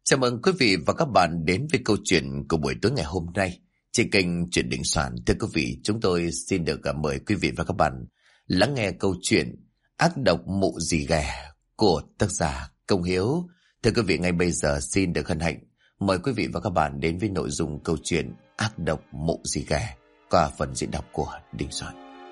Chào mừng quý vị và các bạn đến với câu chuyện của buổi tối ngày hôm nay trên kênh Chuyện Đình Soạn. Thưa quý vị, chúng tôi xin được mời quý vị và các bạn lắng nghe câu chuyện Ác độc mụ dì ghẻ của tác giả Công Hiếu. Thưa quý vị, ngay bây giờ xin được hân hạnh mời quý vị và các bạn đến với nội dung câu chuyện Ác độc mụ dì ghẻ qua phần diễn đọc của Đình Soạn.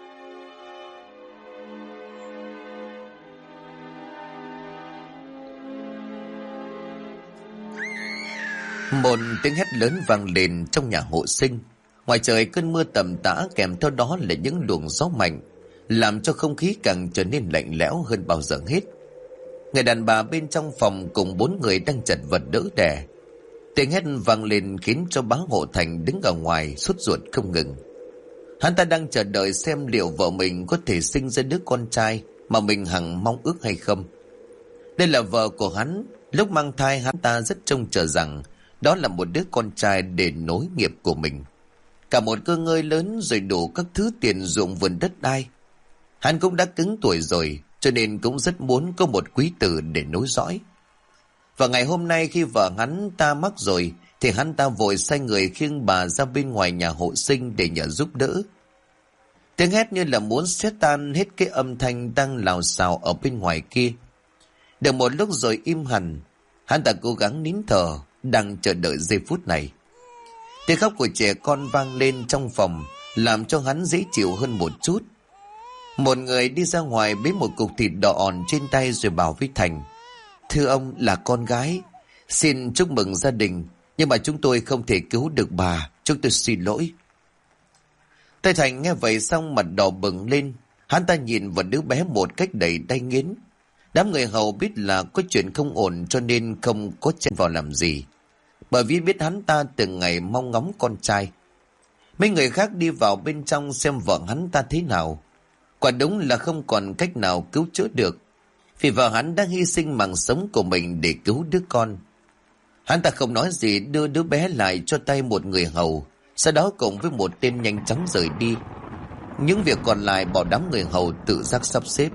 Một tiếng hét lớn vang lên trong nhà hộ sinh. Ngoài trời cơn mưa tầm tã, kèm theo đó là những luồng gió mạnh, làm cho không khí càng trở nên lạnh lẽo hơn bao giờ hết. Người đàn bà bên trong phòng cùng 4 người đang chật vật đỡ đẻ. Tiếng hét vang lên khiến cho bá Hộ Thành đứng ở ngoài sốt ruột không ngừng. Hắn ta đang chờ đợi xem liệu vợ mình có thể sinh ra đứa con trai mà mình hằng mong ước hay không. Đây là vợ của hắn. Lúc mang thai, hắn ta rất trông chờ rằng đó là một đứa con trai để nối nghiệp của mình. Cả một cơ ngơi lớn rồi đủ các thứ tiền ruộng vườn đất đai. Hắn cũng đã cứng tuổi rồi, cho nên cũng rất muốn có một quý tử để nối dõi. Và ngày hôm nay khi vợ hắn ta mắc rồi, thì hắn ta vội sai người khiêng bà ra bên ngoài nhà hộ sinh để nhờ giúp đỡ. Tiếng hét như là muốn xé tan hết cái âm thanh đang lào xào ở bên ngoài kia. Được một lúc rồi im hẳn, hắn ta cố gắng nín thở, đang chờ đợi giây phút này. Tiếng khóc của trẻ con vang lên trong phòng, làm cho hắn dễ chịu hơn một chút. Một người đi ra ngoài bế một cục thịt đỏ òn trên tay rồi bảo với Thành: "Thưa ông, là con gái, xin chúc mừng gia đình, nhưng mà chúng tôi không thể cứu được bà, chúng tôi xin lỗi." Tay Thành nghe vậy xong mặt đỏ bừng lên. Hắn ta nhìn vào đứa bé một cách đầy đay nghiến. Đám người hầu biết là có chuyện không ổn cho nên không có chen vào làm gì, bởi vì biết hắn ta từng ngày mong ngóng con trai. Mấy người khác đi vào bên trong xem vợ hắn ta thế nào. Quả đúng là không còn cách nào cứu chữa được, vì vợ hắn đã hy sinh mạng sống của mình để cứu đứa con. Hắn ta không nói gì, đưa đứa bé lại cho tay một người hầu, sau đó cùng với một tên nhanh chóng rời đi. Những việc còn lại bảo đám người hầu tự giác sắp xếp.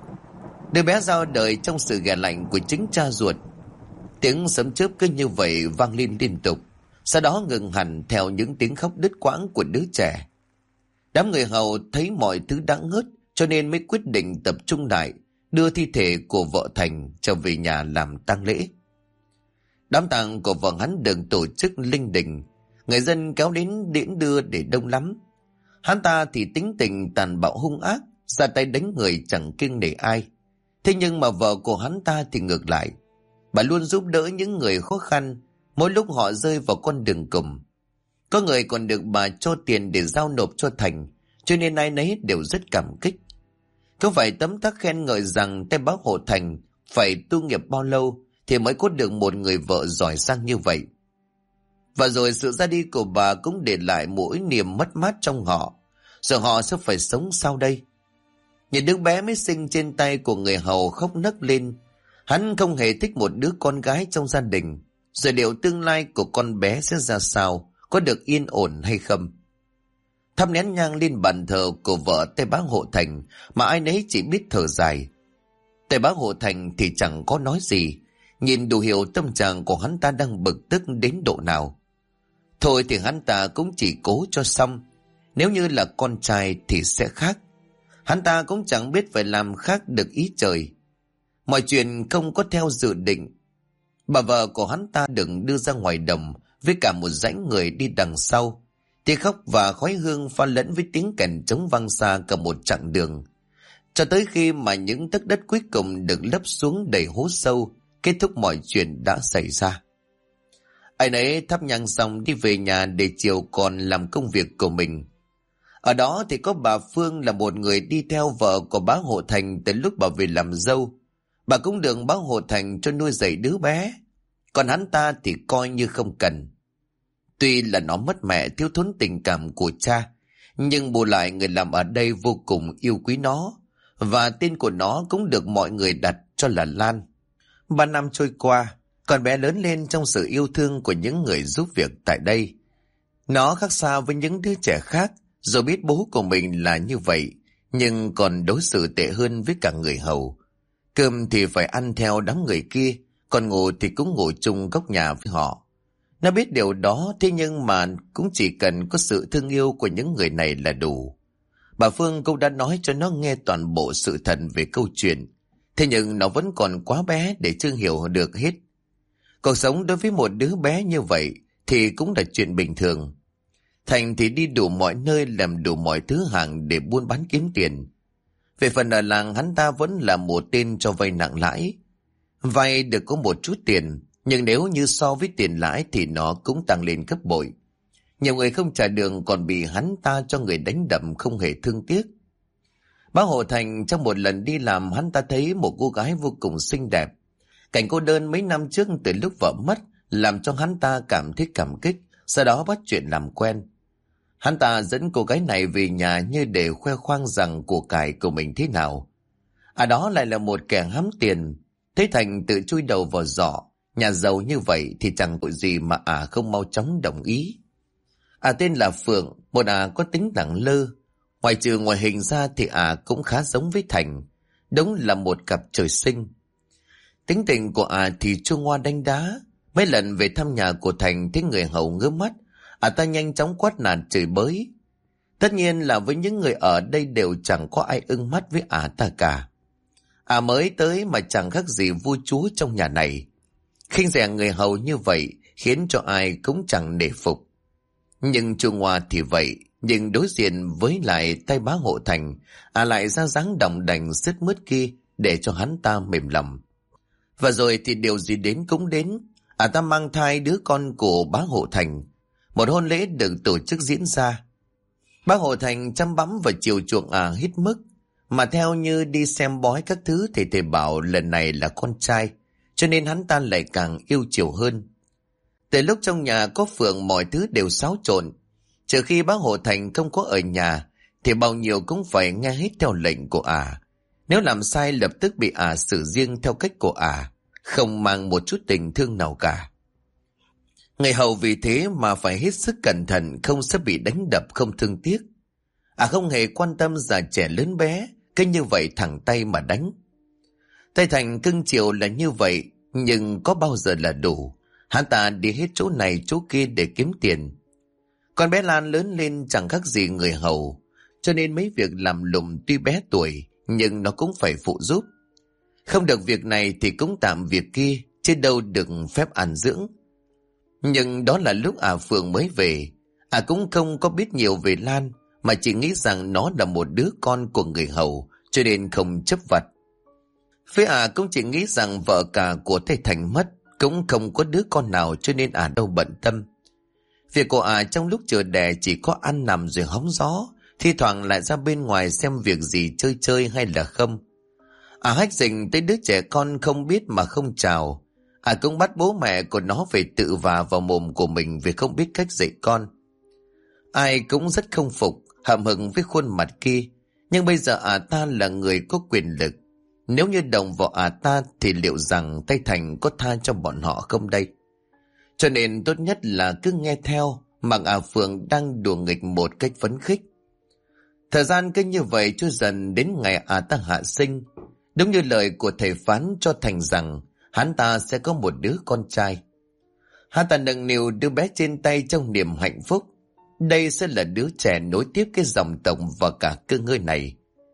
Đứa bé ra đời trong sự ghẻ lạnh của chính cha ruột. Tiếng sấm chớp cứ như vậy vang lên liên tục, sau đó ngừng hẳn theo những tiếng khóc đứt quãng của đứa trẻ. Đám người hầu thấy mọi thứ đã ngớt, cho nên mới quyết định tập trung lại, đưa thi thể của vợ Thành trở về nhà làm tang lễ. Đám tang của vợ hắn được tổ chức linh đình, người dân kéo đến tiễn đưa để đông lắm. Hắn ta thì tính tình tàn bạo hung ác, ra tay đánh người chẳng kiêng nể ai. Thế nhưng mà vợ của hắn ta thì ngược lại. Bà luôn giúp đỡ những người khó khăn mỗi lúc họ rơi vào con đường cùng. Có người còn được bà cho tiền để giao nộp cho Thành, cho nên ai nấy đều rất cảm kích. Có phải tấm tắc khen ngợi rằng tay bác Hộ Thành phải tu nghiệp bao lâu thì mới có được một người vợ giỏi giang như vậy. Và rồi sự ra đi của bà cũng để lại mỗi niềm mất mát trong họ. Rồi họ sẽ phải sống sao đây? Nhìn đứa bé mới sinh trên tay của người hầu khóc nấc lên. Hắn không hề thích một đứa con gái trong gia đình. Rồi liệu tương lai của con bé sẽ ra sao, có được yên ổn hay không? Thắp nén nhang lên bàn thờ của vợ Tây Bá Hộ Thành mà ai nấy chỉ biết thở dài. Tây Bá Hộ Thành thì chẳng có nói gì, nhìn đủ hiểu tâm trạng của hắn ta đang bực tức đến độ nào. Thôi thì hắn ta cũng chỉ cố cho xong. Nếu như là con trai thì sẽ khác. Hắn ta cũng chẳng biết phải làm khác được ý trời. Mọi chuyện không có theo dự định. Bà vợ của hắn ta đừng đưa ra ngoài đồng với cả một dãy người đi đằng sau. Tiếng khóc và khói hương pha lẫn với tiếng kèn trống vang xa cả một chặng đường. Cho tới khi mà những tấc đất cuối cùng được lấp xuống đầy hố sâu, kết thúc mọi chuyện đã xảy ra. Ai nấy thắp nhang xong đi về nhà để chiều còn làm công việc của mình. Ở đó thì có bà Phương là một người đi theo vợ của bá Hộ Thành từ lúc bà về làm dâu. Bà cũng được bá Hộ Thành cho nuôi dạy đứa bé, còn hắn ta thì coi như không cần. Tuy là nó mất mẹ thiếu thốn tình cảm của cha, nhưng bù lại người làm ở đây vô cùng yêu quý nó, và tên của nó cũng được mọi người đặt cho là Lan. 3 năm trôi qua, con bé lớn lên trong sự yêu thương của những người giúp việc tại đây. Nó khác xa với những đứa trẻ khác, dù biết bố của mình là như vậy, nhưng còn đối xử tệ hơn với cả người hầu. Cơm thì phải ăn theo đám người kia, còn ngủ thì cũng ngủ chung góc nhà với họ. Nó biết điều đó, thế nhưng mà cũng chỉ cần có sự thương yêu của những người này là đủ. Bà Phương cũng đã nói cho nó nghe toàn bộ sự thật về câu chuyện, thế nhưng nó vẫn còn quá bé để chưa hiểu được hết. Cuộc sống đối với một đứa bé như vậy thì cũng là chuyện bình thường. Thành thì đi đủ mọi nơi, làm đủ mọi thứ hàng để buôn bán kiếm tiền. Về phần ở làng, hắn ta vẫn là một tên cho vay nặng lãi. Vay được có một chút tiền, nhưng nếu như so với tiền lãi thì nó cũng tăng lên gấp bội. Nhiều người không trả đường còn bị hắn ta cho người đánh đập không hề thương tiếc. Bác Hồ Thành trong một lần đi làm, hắn ta thấy một cô gái vô cùng xinh đẹp. Cảnh cô đơn mấy năm trước từ lúc vợ mất làm cho hắn ta cảm thấy cảm kích, sau đó bắt chuyện làm quen. Hắn ta dẫn cô gái này về nhà như để khoe khoang rằng của cải của mình thế nào. Đó lại là một kẻ hám tiền. Thế Thành tự chui đầu vào giỏ, nhà giàu như vậy thì chẳng tội gì mà không mau chóng đồng ý. Tên là Phượng, một có tính lẳng lơ. Ngoài trừ ngoại hình ra thì cũng khá giống với Thành. Đúng là một cặp trời sinh. Tính tình của thì chua ngoa đánh đá. Mấy lần về thăm nhà của Thành thấy người hầu ngứa mắt, ta nhanh chóng quát nạt chửi bới. Tất nhiên là với những người ở đây đều chẳng có ai ưng mắt với ta cả. Mới tới mà chẳng khác gì vua chúa trong nhà này. Khinh rẻ người hầu như vậy khiến cho ai cũng chẳng nể phục. Nhưng Chu Ngoa thì vậy, nhưng đối diện với lại tay bá Hộ Thành, lại ra dáng đồng đành sứt mướt kia để cho hắn ta mềm lòng. Và rồi thì điều gì đến cũng đến, ta mang thai đứa con của bá Hộ Thành. Một hôn lễ được tổ chức diễn ra. Bá Hộ Thành chăm bẵm và chiều chuộng hết mức, mà theo như đi xem bói các thứ thì thầy bảo lần này là con trai, cho nên hắn ta lại càng yêu chiều hơn. Từ lúc trong nhà có Phượng mọi thứ đều xáo trộn. Trừ khi bá Hộ Thành không có ở nhà thì bao nhiêu cũng phải nghe hết theo lệnh của Nếu làm sai lập tức bị xử riêng theo cách của không mang một chút tình thương nào cả. Người hầu vì thế mà phải hết sức cẩn thận, không sẽ bị đánh đập không thương tiếc. Không hề quan tâm già trẻ lớn bé, cứ như vậy thẳng tay mà đánh. Tay Thành cưng chiều là như vậy, nhưng có bao giờ là đủ. Hắn ta đi hết chỗ này chỗ kia để kiếm tiền. Con bé Lan lớn lên chẳng khác gì người hầu, cho nên mấy việc làm lụng tuy bé tuổi nhưng nó cũng phải phụ giúp. Không được việc này thì cũng tạm việc kia, chứ đâu được phép ăn dưỡng. Nhưng đó là lúc Phượng mới về. Cũng không có biết nhiều về Lan, mà chỉ nghĩ rằng nó là một đứa con của người hầu, cho nên không chấp vặt. Phía cũng chỉ nghĩ rằng vợ cả của thầy Thành mất, cũng không có đứa con nào, cho nên đâu bận tâm. Việc của trong lúc chờ đẻ chỉ có ăn nằm rồi hóng gió, thi thoảng lại ra bên ngoài xem việc gì chơi chơi hay là không. Hách dình tới đứa trẻ con không biết mà không chào. Cũng bắt bố mẹ của nó phải tự vả vào mồm của mình vì không biết cách dạy con. Ai cũng rất không phục, hậm hực với khuôn mặt kia. Nhưng bây giờ ta là người có quyền lực. Nếu như đồng vào ta thì liệu rằng tay Thành có tha cho bọn họ không đây? Cho nên tốt nhất là cứ nghe theo, mặc Phượng đang đùa nghịch một cách phấn khích. Thời gian cứ như vậy trôi dần đến ngày ta hạ sinh. Đúng như lời của thầy phán cho Thành rằng hắn ta sẽ có một đứa con trai. Hắn ta nâng niu đứa bé trên tay trong niềm hạnh phúc. Đây sẽ là đứa trẻ nối tiếp cái dòng tộc và cả cơ ngơi này.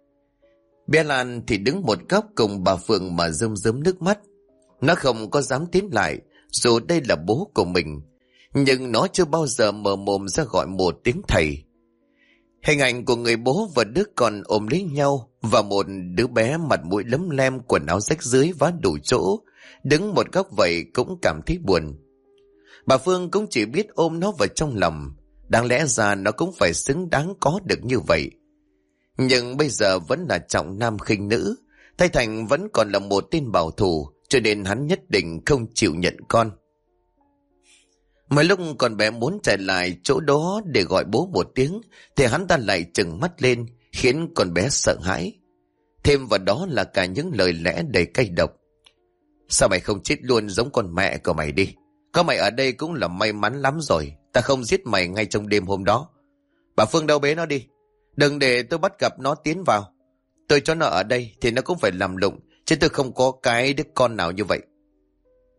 Bé Lan thì đứng một góc cùng bà Phượng mà rơm rớm nước mắt. Nó không có dám tiến lại, dù đây là bố của mình, nhưng nó chưa bao giờ mở mồm ra gọi một tiếng thầy. Hình ảnh của người bố và đứa con ôm lấy nhau, và một đứa bé mặt mũi lấm lem, quần áo rách rưới vá đủ chỗ, đứng một góc vậy cũng cảm thấy buồn. Bà Phương cũng chỉ biết ôm nó vào trong lòng. Đáng lẽ ra nó cũng phải xứng đáng có được như vậy. Nhưng bây giờ vẫn là trọng nam khinh nữ, Thay Thành vẫn còn là một tên bảo thủ, cho nên hắn nhất định không chịu nhận con. Mấy lúc con bé muốn chạy lại chỗ đó để gọi bố một tiếng, thì hắn ta lại trừng mắt lên, khiến con bé sợ hãi. Thêm vào đó là cả những lời lẽ đầy cay độc. Sao mày không chết luôn giống con mẹ của mày đi? Có mày ở đây cũng là may mắn lắm rồi. Ta không giết mày ngay trong đêm hôm đó. Bà Phương đâu bế nó đi. Đừng để tôi bắt gặp nó tiến vào. Tôi cho nó ở đây thì nó cũng phải làm lụng, chứ tôi không có cái đứa con nào như vậy.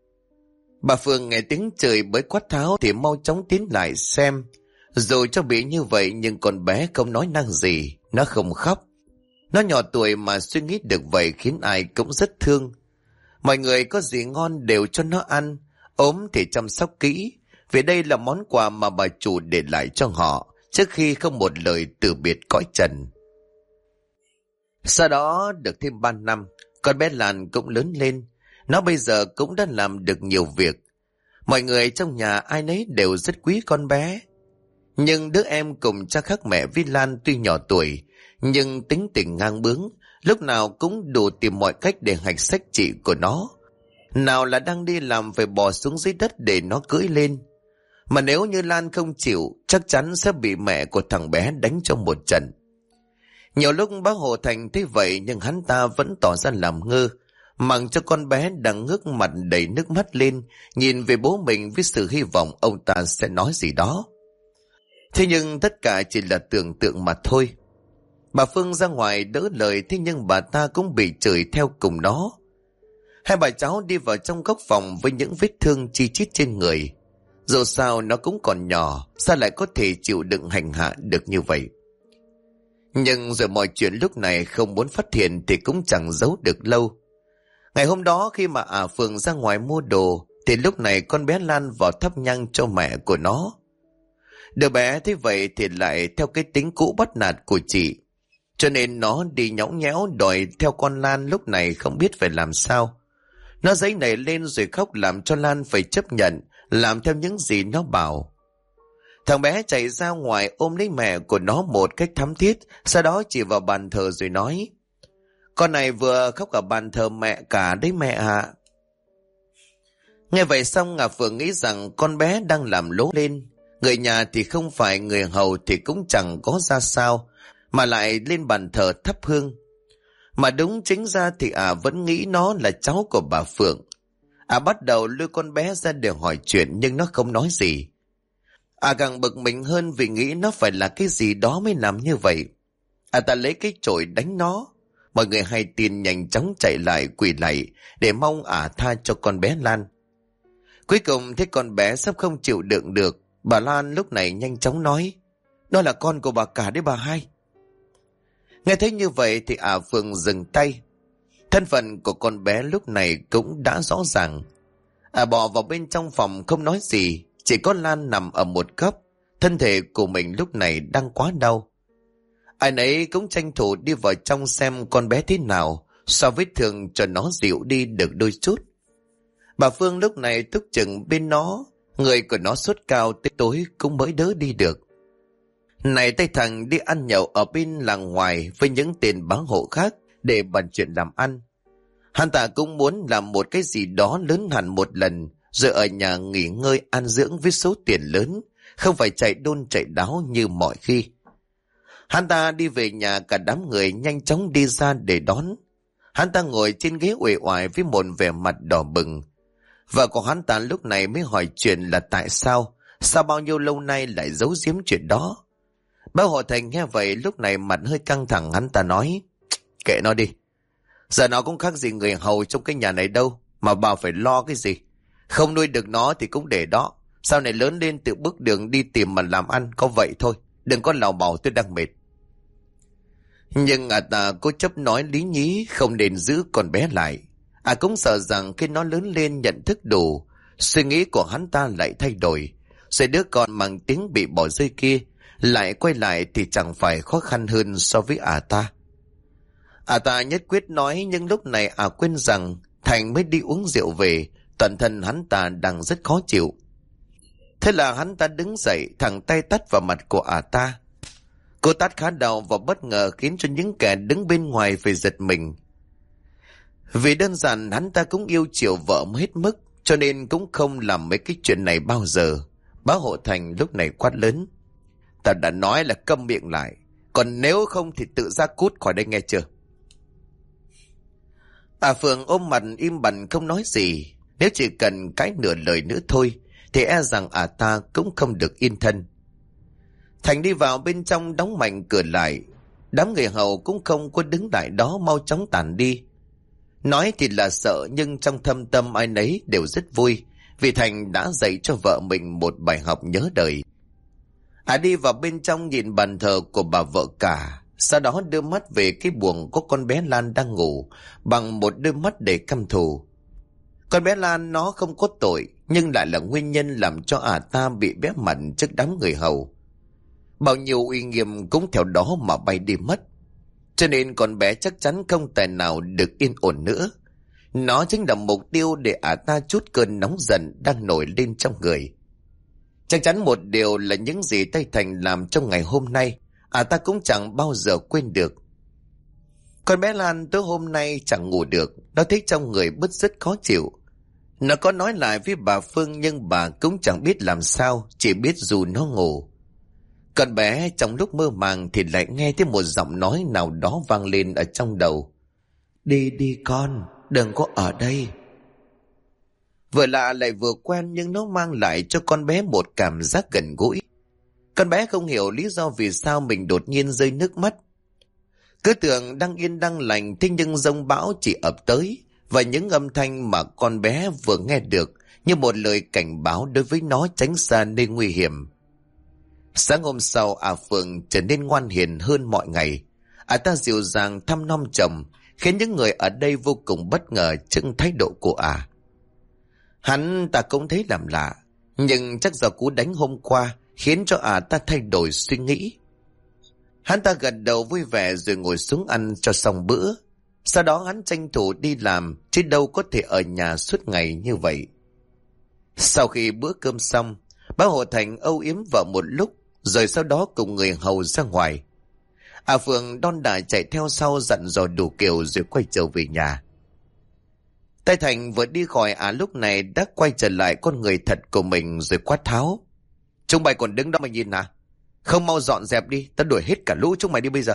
Bà Phương nghe tiếng chửi bới quát tháo thì mau chóng tiến lại xem. Dù cho bị như vậy nhưng con bé không nói năng gì, nó không khóc. Nó nhỏ tuổi mà suy nghĩ được vậy khiến ai cũng rất thương. Mọi người có gì ngon đều cho nó ăn, ốm thì chăm sóc kỹ, vì đây là món quà mà bà chủ để lại cho họ trước khi không một lời từ biệt cõi trần. Sau đó được thêm 3 năm, con bé Lan cũng lớn lên. Nó bây giờ cũng đã làm được nhiều việc. Mọi người trong nhà ai nấy đều rất quý con bé. Nhưng đứa em cùng cha khác mẹ với Lan tuy nhỏ tuổi, nhưng tính tình ngang bướng, lúc nào cũng đủ tìm mọi cách để hạch sách chị của nó. Nào là đang đi làm phải bò xuống dưới đất để nó cưỡi lên. Mà nếu như Lan không chịu, chắc chắn sẽ bị mẹ của thằng bé đánh cho một trận. Nhiều lúc bác Hồ Thành thấy vậy nhưng hắn ta vẫn tỏ ra làm ngơ, mặc cho con bé đang ngước mặt đầy nước mắt lên, nhìn về bố mình với sự hy vọng ông ta sẽ nói gì đó. Thế nhưng tất cả chỉ là tưởng tượng mà thôi. Bà Phương ra ngoài đỡ lời, thế nhưng bà ta cũng bị chửi theo cùng nó. Hai bà cháu đi vào trong góc phòng với những vết thương chi chít trên người. Dù sao nó cũng còn nhỏ, sao lại có thể chịu đựng hành hạ được như vậy. Nhưng rồi mọi chuyện lúc này không muốn phát hiện thì cũng chẳng giấu được lâu. Ngày hôm đó khi mà Phương ra ngoài mua đồ thì lúc này con bé Lan vào thắp nhang cho mẹ của nó. Đứa bé thế vậy thì lại theo cái tính cũ bắt nạt của chị, cho nên nó đi nhõng nhẽo đòi theo con Lan, lúc này không biết phải làm sao. Nó giãy nảy lên rồi khóc làm cho Lan phải chấp nhận làm theo những gì nó bảo. Thằng bé chạy ra ngoài ôm lấy mẹ của nó một cách thắm thiết, sau đó chỉ vào bàn thờ rồi nói: "Con này vừa khóc ở bàn thờ mẹ cả đấy mẹ ạ." Nghe vậy xong Phượng nghĩ rằng con bé đang làm lố lên. Người nhà thì không phải, người hầu thì cũng chẳng có ra sao, mà lại lên bàn thờ thắp hương. Mà đúng chính ra thì vẫn nghĩ nó là cháu của bà Phượng. Bắt đầu lôi con bé ra để hỏi chuyện nhưng nó không nói gì. Càng bực mình hơn vì nghĩ nó phải là cái gì đó mới làm như vậy. Ta lấy cái chổi đánh nó. Mọi người hay tin nhanh chóng chạy lại quỳ lạy để mong tha cho con bé Lan. Cuối cùng thấy con bé sắp không chịu đựng được, bà Lan lúc này nhanh chóng nói: "Đó là con của bà cả đấy bà hai." Nghe thấy như vậy thì Phượng dừng tay. Thân phận của con bé lúc này cũng đã rõ ràng. Bỏ vào bên trong phòng không nói gì, chỉ có Lan nằm ở một góc. Thân thể của mình lúc này đang quá đau. Ai nấy cũng tranh thủ đi vào trong xem con bé thế nào, so vết thương cho nó dịu đi được đôi chút. Bà Phương lúc này túc chừng bên nó, người của nó sốt cao tới tối cũng mới đỡ đi được. Này tay thằng đi ăn nhậu ở bên làng ngoài với những tên bá hộ khác để bàn chuyện làm ăn. Hắn ta cũng muốn làm một cái gì đó lớn hẳn một lần, rồi ở nhà nghỉ ngơi an dưỡng với số tiền lớn, không phải chạy đôn chạy đáo như mọi khi. Hắn ta đi về nhà, cả đám người nhanh chóng đi ra để đón. Hắn ta ngồi trên ghế uể oải với một vẻ mặt đỏ bừng. Vợ của hắn ta lúc này mới hỏi chuyện là tại sao bao nhiêu lâu nay lại giấu giếm chuyện đó. Bác Hộ Thành nghe vậy lúc này mặt hơi căng thẳng, hắn ta nói: "Kệ nó đi. Giờ nó cũng khác gì người hầu trong cái nhà này đâu, mà bà phải lo cái gì. Không nuôi được nó thì cũng để đó. Sau này lớn lên tự bước đường đi tìm mà làm ăn, có vậy thôi. Đừng có lào bảo tôi đang mệt." Nhưng ta cố chấp nói lý nhí không nên giữ con bé lại. Cũng sợ rằng khi nó lớn lên nhận thức đủ, suy nghĩ của hắn ta lại thay đổi, rồi đứa con mang tiếng bị bỏ rơi kia lại quay lại thì chẳng phải khó khăn hơn so với ta. Ta nhất quyết nói, nhưng lúc này quên rằng Thành mới đi uống rượu về, toàn thân hắn ta đang rất khó chịu. Thế là hắn ta đứng dậy, thẳng tay tát vào mặt của ta. Cô tát khá đau và bất ngờ khiến cho những kẻ đứng bên ngoài phải giật mình. Vì đơn giản hắn ta cũng yêu chiều vợ hết mức, cho nên cũng không làm mấy cái chuyện này bao giờ. Bá Hộ Thành lúc này quát lớn: "Ta đã nói là câm miệng lại, còn nếu không thì tự ra cút khỏi đây nghe chưa?" Phượng ôm mặt im bặt không nói gì. Nếu chỉ cần cái nửa lời nữa thôi thì e rằng ta cũng không được yên thân. Thành đi vào bên trong đóng mạnh cửa lại. Đám người hầu cũng không có đứng lại đó, mau chóng tản đi. Nói thì là sợ nhưng trong thâm tâm ai nấy đều rất vui vì Thành đã dạy cho vợ mình một bài học nhớ đời. Đi vào bên trong nhìn bàn thờ của bà vợ cả, sau đó đưa mắt về cái buồng có con bé Lan đang ngủ bằng một đôi mắt đầy căm thù. Con bé Lan nó không có tội, nhưng lại là nguyên nhân làm cho ta bị bé mặt trước đám người hầu. Bao nhiêu uy nghiêm cũng theo đó mà bay đi mất. Cho nên con bé chắc chắn không tài nào được yên ổn nữa. Nó chính là mục tiêu để ta trút cơn nóng giận đang nổi lên trong người. Chắc chắn một điều là những gì Tây Thành làm trong ngày hôm nay, ta cũng chẳng bao giờ quên được. Con bé Lan tới hôm nay chẳng ngủ được, nó thấy trong người bứt rứt khó chịu. Nó có nói lại với bà Phương nhưng bà cũng chẳng biết làm sao, chỉ biết dù nó ngủ. Con bé trong lúc mơ màng thì lại nghe thấy một giọng nói nào đó vang lên ở trong đầu. Đi đi con, đừng có ở đây. Vừa lạ lại vừa quen nhưng nó mang lại cho con bé một cảm giác gần gũi. Con bé không hiểu lý do vì sao mình đột nhiên rơi nước mắt. Cứ tưởng đang yên đang lành, thế nhưng giông bão chỉ ập tới, và những âm thanh mà con bé vừa nghe được như một lời cảnh báo đối với nó tránh xa nơi nguy hiểm. Sáng hôm sau, Phượng trở nên ngoan hiền hơn mọi ngày. Ta dịu dàng thăm nom chồng, khiến những người ở đây vô cùng bất ngờ trước thái độ của Hắn ta cũng thấy làm lạ, nhưng chắc do cú đánh hôm qua khiến cho ta thay đổi suy nghĩ. Hắn ta gật đầu vui vẻ rồi ngồi xuống ăn cho xong bữa. Sau đó hắn tranh thủ đi làm, chứ đâu có thể ở nhà suốt ngày như vậy. Sau khi bữa cơm xong, bác Hồ Thành âu yếm vợ một lúc, rồi sau đó cùng người hầu ra ngoài. Phượng đon đả chạy theo sau dặn dò đủ kiểu rồi quay trở về nhà. Tây Thành vừa đi khỏi lúc này đã quay trở lại con người thật của mình rồi quát tháo. Chúng mày còn đứng đó mà nhìn à? Không mau dọn dẹp đi, ta đuổi hết cả lũ chúng mày đi bây giờ.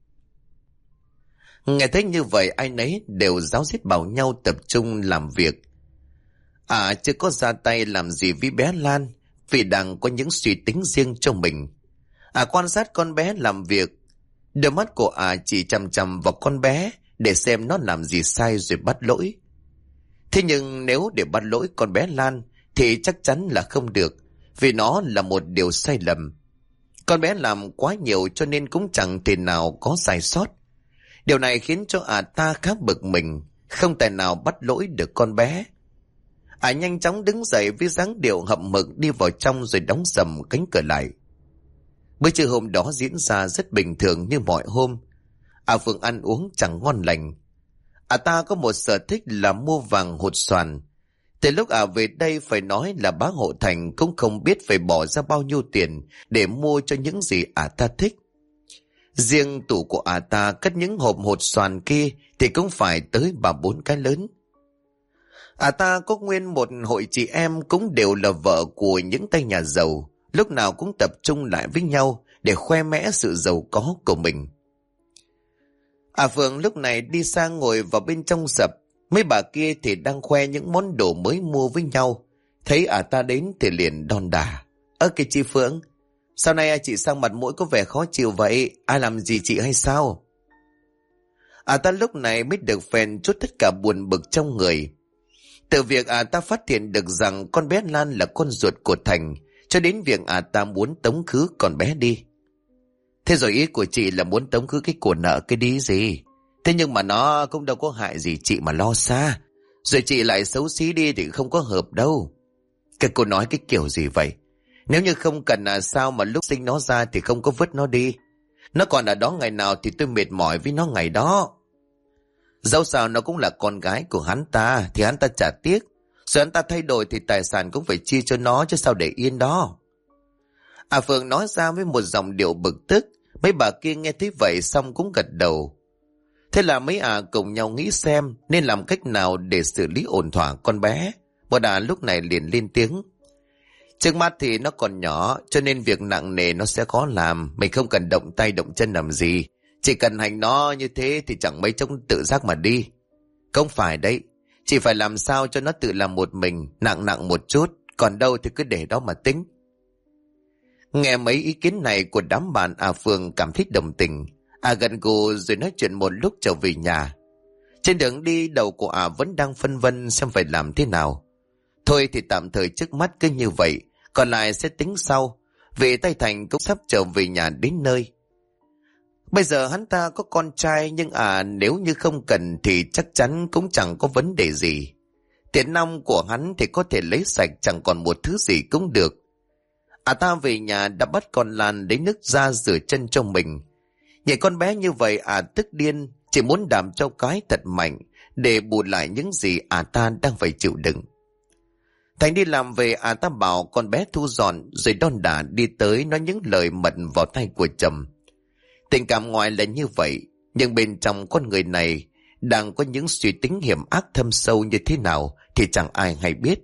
Nghe thấy như vậy ai nấy đều ráo riết bảo nhau tập trung làm việc. Chưa có ra tay làm gì với bé Lan, vì đang có những suy tính riêng cho mình. Quan sát con bé làm việc, đôi mắt của chỉ chằm chằm vào con bé để xem nó làm gì sai rồi bắt lỗi. Thế nhưng nếu để bắt lỗi con bé Lan thì chắc chắn là không được, vì nó là một điều sai lầm. Con bé làm quá nhiều cho nên cũng chẳng thể nào có sai sót. Điều này khiến cho ta khá bực mình, không thể nào bắt lỗi được con bé. Nhanh chóng đứng dậy với dáng điệu hậm hực đi vào trong rồi đóng sầm cánh cửa lại. Bữa trưa hôm đó diễn ra rất bình thường như mọi hôm. Phượng ăn uống chẳng ngon lành. Ta có một sở thích là mua vàng hột xoàn. Từ lúc về đây phải nói là bác Hộ Thành cũng không biết phải bỏ ra bao nhiêu tiền để mua cho những gì ta thích. Riêng tủ của ta cất những hộp hột xoàn kia thì cũng phải tới 3-4 cái lớn. Ta có nguyên một hội chị em cũng đều là vợ của những tay nhà giàu, lúc nào cũng tập trung lại với nhau để khoe mẽ sự giàu có của mình. Phượng lúc này đi sang ngồi vào bên trong sập, mấy bà kia thì đang khoe những món đồ mới mua với nhau. Thấy ta đến thì liền đon đả. Kìa chị Phượng, sau này chị sang mặt mũi có vẻ khó chịu vậy, ai làm gì chị hay sao? Ta lúc này mới được phèn chút tất cả buồn bực trong người. Từ việc ta phát hiện được rằng con bé Lan là con ruột của Thành, cho đến việc ta muốn tống khứ con bé đi. Thế rồi ý của chị là muốn tống khứ cái của nợ cái đi gì? Thế nhưng mà nó cũng đâu có hại gì chị mà lo xa. Rồi chị lại xấu xí đi thì không có hợp đâu. Cái cô nói cái kiểu gì vậy? Nếu như không cần sao mà lúc sinh nó ra thì không có vứt nó đi. Nó còn ở đó ngày nào thì tôi mệt mỏi với nó ngày đó. Dẫu sao nó cũng là con gái của hắn ta thì hắn ta chả tiếc. Rồi hắn ta thay đổi thì tài sản cũng phải chia cho nó chứ sao để yên đó. Phượng nói ra với một giọng điệu bực tức. Mấy bà kia nghe thấy vậy xong cũng gật đầu. Thế là mấy cùng nhau nghĩ xem nên làm cách nào để xử lý ổn thỏa con bé. Một lúc này liền lên tiếng. Trước mắt thì nó còn nhỏ cho nên việc nặng nề nó sẽ khó làm. Mình không cần động tay động chân làm gì. Chỉ cần hành nó như thế thì chẳng mấy chốc tự giác mà đi. Không phải đấy. Chỉ phải làm sao cho nó tự làm một mình, nặng một chút. Còn đâu thì cứ để đó mà tính. Nghe mấy ý kiến này của đám bạn Phượng cảm thấy đồng tình. Gần gù rồi nói chuyện một lúc trở về nhà. Trên đường đi đầu của vẫn đang phân vân xem phải làm thế nào. Thôi thì tạm thời trước mắt cứ như vậy, còn lại sẽ tính sau, vì tay Thành cũng sắp trở về nhà đến nơi. Bây giờ hắn ta có con trai, nhưng nếu như không cần thì chắc chắn cũng chẳng có vấn đề gì. Tiền nong của hắn thì có thể lấy sạch, chẳng còn một thứ gì cũng được. Ta về nhà đã bắt con Lan lấy nước ra rửa chân cho mình. Nhìn con bé như vậy tức điên, chỉ muốn đạp cho cái thật mạnh để bù lại những gì ta đang phải chịu đựng. Thành đi làm về, ta bảo con bé thu dọn rồi đon đả đi tới nói những lời mật vào tay của chồng. Tình cảm ngoài là như vậy, nhưng bên trong con người này đang có những suy tính hiểm ác thâm sâu như thế nào thì chẳng ai hay biết.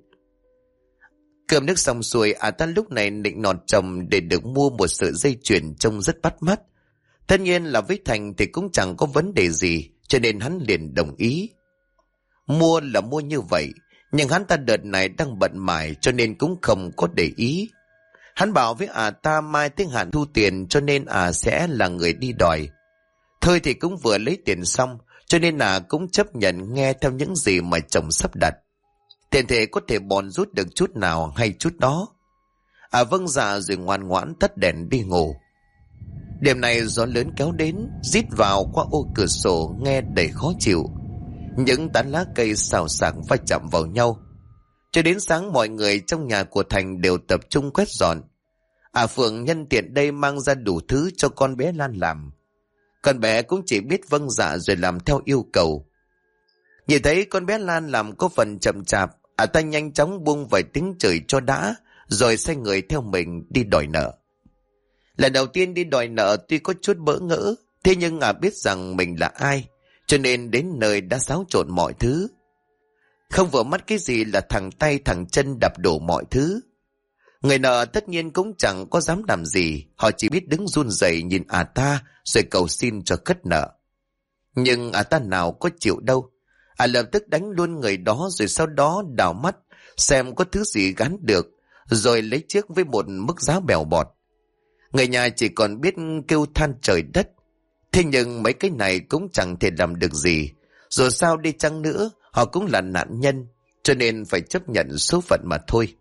Cơm nước xong xuôi, ta lúc này định nọt chồng để được mua một sợi dây chuyền trông rất bắt mắt. Tất nhiên là với Thành thì cũng chẳng có vấn đề gì, cho nên hắn liền đồng ý. Mua là mua như vậy, nhưng hắn ta đợt này đang bận mải cho nên cũng không có để ý. Hắn bảo với ta mai tới hạn thu tiền, cho nên sẽ là người đi đòi. Thôi thì cũng vừa lấy tiền xong, cho nên cũng chấp nhận nghe theo những gì mà chồng sắp đặt. Tiền thể có thể bòn rút được chút nào hay chút đó. Vâng dạ rồi ngoan ngoãn tắt đèn đi ngủ. Đêm này gió lớn kéo đến, rít vào qua ô cửa sổ nghe đầy khó chịu. Những tán lá cây xào xạc va chạm vào nhau. Cho đến sáng mọi người trong nhà của Thành đều tập trung quét dọn. Phượng nhân tiện đây mang ra đủ thứ cho con bé Lan làm. Con bé cũng chỉ biết vâng dạ rồi làm theo yêu cầu. Nhìn thấy con bé Lan làm có phần chậm chạp, ta nhanh chóng buông vài tiếng chửi cho đã, rồi xoay người theo mình đi đòi nợ. Lần đầu tiên đi đòi nợ tuy có chút bỡ ngỡ, thế nhưng biết rằng mình là ai, cho nên đến nơi đã xáo trộn mọi thứ. Không vừa mắt cái gì là thẳng tay thẳng chân đập đổ mọi thứ. Người nợ tất nhiên cũng chẳng có dám làm gì, họ chỉ biết đứng run rẩy nhìn ta rồi cầu xin cho cất nợ. Nhưng ta nào có chịu đâu. Lập tức đánh luôn người đó, rồi sau đó đảo mắt xem có thứ gì gắn được, rồi lấy chiếc với một mức giá bèo bọt. Người nhà chỉ còn biết kêu than trời đất. Thế nhưng mấy cái này cũng chẳng thể làm được gì. Dù sao đi chăng nữa, họ cũng là nạn nhân, cho nên phải chấp nhận số phận mà thôi.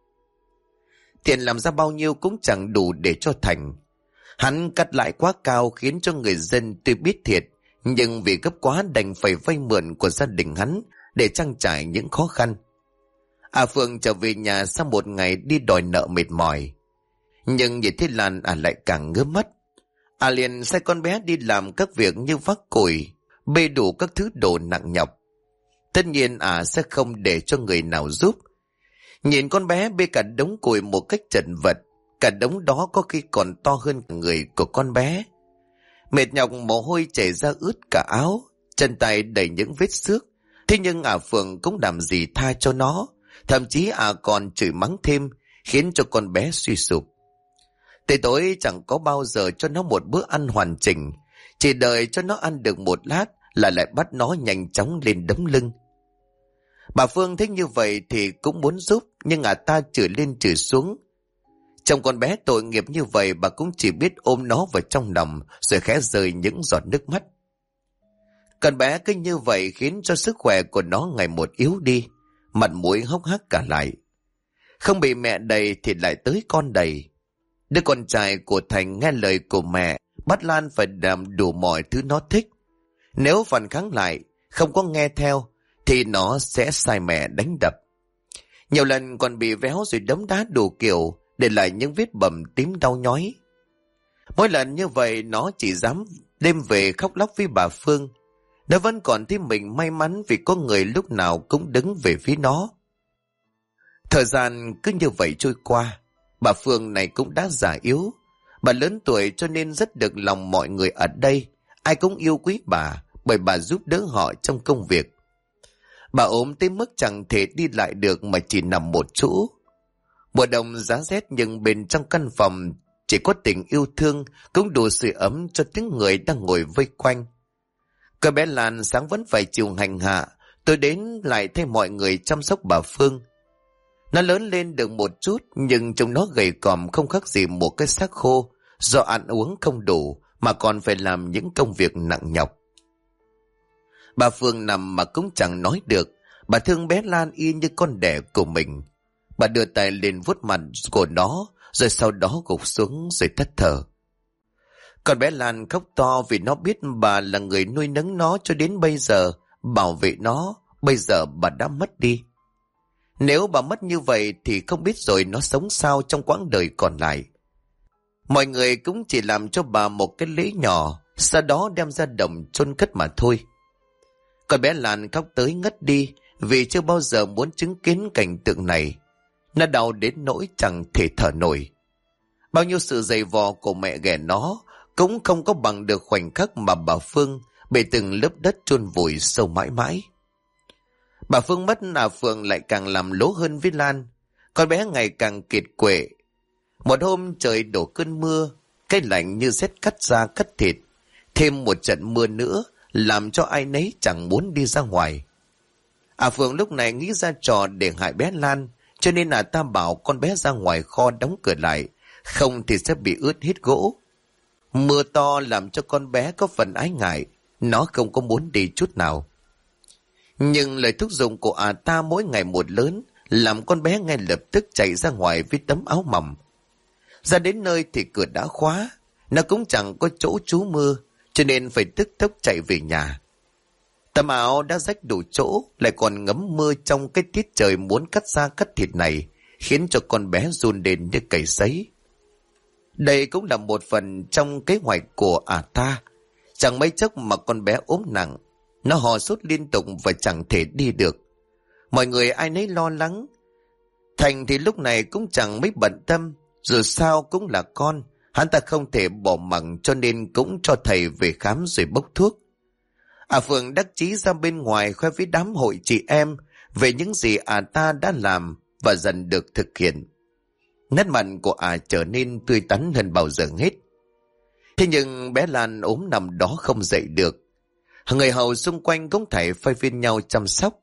Tiền làm ra bao nhiêu cũng chẳng đủ để cho Thành. Hắn cắt lãi quá cao khiến cho người dân tuy biết thiệt, nhưng vì gấp quá đành phải vay mượn của gia đình hắn để trang trải những khó khăn. Phượng trở về nhà sau một ngày đi đòi nợ mệt mỏi. Nhưng nhìn thấy Lan lại càng ngứa mắt. Liền sai con bé đi làm các việc như vác củi, bê đủ các thứ đồ nặng nhọc. Tất nhiên sẽ không để cho người nào giúp. Nhìn con bé bê cả đống củi một cách chật vật, cả đống đó có khi còn to hơn cả người của con bé. Mệt nhọc mồ hôi chảy ra ướt cả áo, chân tay đầy những vết xước. Thế nhưng Phượng cũng làm gì tha cho nó, thậm chí còn chửi mắng thêm, khiến cho con bé suy sụp. Tới tối chẳng có bao giờ cho nó một bữa ăn hoàn chỉnh, chỉ đợi cho nó ăn được một lát là lại bắt nó nhanh chóng lên đấm lưng. Bà Phương thấy như vậy thì cũng muốn giúp, nhưng ta chửi lên chửi xuống. Trong con bé tội nghiệp như vậy, bà cũng chỉ biết ôm nó vào trong lòng rồi khẽ rơi những giọt nước mắt. Con bé cứ như vậy khiến cho sức khỏe của nó ngày một yếu đi, mặt mũi hốc hác cả lại. Không bị mẹ đầy thì lại tới con đầy. Đứa con trai của Thành nghe lời của mẹ, bắt Lan phải làm đủ mọi thứ nó thích. Nếu phản kháng lại, không có nghe theo, thì nó sẽ sai mẹ đánh đập. Nhiều lần còn bị véo rồi đấm đá đủ kiểu, để lại những vết bầm tím đau nhói. Mỗi lần như vậy nó chỉ dám đêm về khóc lóc với bà Phương. Nó vẫn còn thấy mình may mắn vì có người lúc nào cũng đứng về phía nó. Thời gian cứ như vậy trôi qua. Bà Phương này cũng đã già yếu. Bà lớn tuổi cho nên rất được lòng mọi người ở đây. Ai cũng yêu quý bà, bởi bà giúp đỡ họ trong công việc. Bà ốm tới mức chẳng thể đi lại được mà chỉ nằm một chỗ. Mùa đông giá rét nhưng bên trong căn phòng chỉ có tình yêu thương cũng đủ sưởi ấm cho những người đang ngồi vây quanh. Cô bé Lan sáng vẫn phải chịu hành hạ, tôi đến lại thấy mọi người chăm sóc bà Phương. Nó lớn lên được một chút nhưng trông nó gầy còm không khác gì một cái xác khô, do ăn uống không đủ mà còn phải làm những công việc nặng nhọc. Bà Phương nằm mà cũng chẳng nói được, Bà thương bé Lan y như con đẻ của mình. Bà đưa tay lên vuốt mặt của nó, rồi sau đó gục xuống rồi thất thở. Con bé Lan khóc to vì nó biết bà là người nuôi nấng nó cho đến bây giờ, bảo vệ nó. Bây giờ bà đã mất đi. Nếu bà mất như vậy thì không biết rồi nó sống sao trong quãng đời còn lại. Mọi người cũng chỉ làm cho bà một cái lễ nhỏ, sau đó đem ra đồng chôn cất mà thôi. Con bé Lan khóc tới ngất đi vì chưa bao giờ muốn chứng kiến cảnh tượng này. Nó đau đến nỗi chẳng thể thở nổi. Bao nhiêu sự dày vò của mẹ ghẻ nó cũng không có bằng được khoảnh khắc mà bà Phương bị từng lớp đất chôn vùi sâu mãi mãi. Bà Phương mất, Phượng lại càng làm lố hơn với Lan. Con bé ngày càng kiệt quệ. Một hôm trời đổ cơn mưa, cái lạnh như rét cắt da cắt thịt. Thêm một trận mưa nữa làm cho ai nấy chẳng muốn đi ra ngoài. Phượng lúc này nghĩ ra trò để hại bé Lan, cho nên ta bảo con bé ra ngoài kho đóng cửa lại, không thì sẽ bị ướt hết gỗ. Mưa to làm cho con bé có phần ái ngại, nó không có muốn đi chút nào. Nhưng lời thúc giục của ta mỗi ngày một lớn, làm con bé ngay lập tức chạy ra ngoài với tấm áo mỏng. Ra đến nơi thì cửa đã khóa, nó cũng chẳng có chỗ trú mưa, cho nên phải tức tốc chạy về nhà. Tấm áo đã rách đủ chỗ, lại còn ngấm mưa trong cái tiết trời muốn cắt da cắt thịt này, khiến cho con bé run lên như cầy sấy. Đây cũng là một phần trong kế hoạch của ta. Chẳng mấy chốc mà con bé ốm nặng, nó hò sốt liên tục và chẳng thể đi được. Mọi người ai nấy lo lắng. Thành thì lúc này cũng chẳng mấy bận tâm, dù sao cũng là con, hắn ta không thể bỏ mặc, cho nên cũng cho thầy về khám rồi bốc thuốc. Phượng đắc chí ra bên ngoài khoe với đám hội chị em về những gì ta đã làm và dần được thực hiện. Nét mặt của trở nên tươi tắn hơn bao giờ hết. Thế nhưng bé Lan ốm nằm đó không dậy được. Người hầu xung quanh cũng phải phay phiên nhau chăm sóc.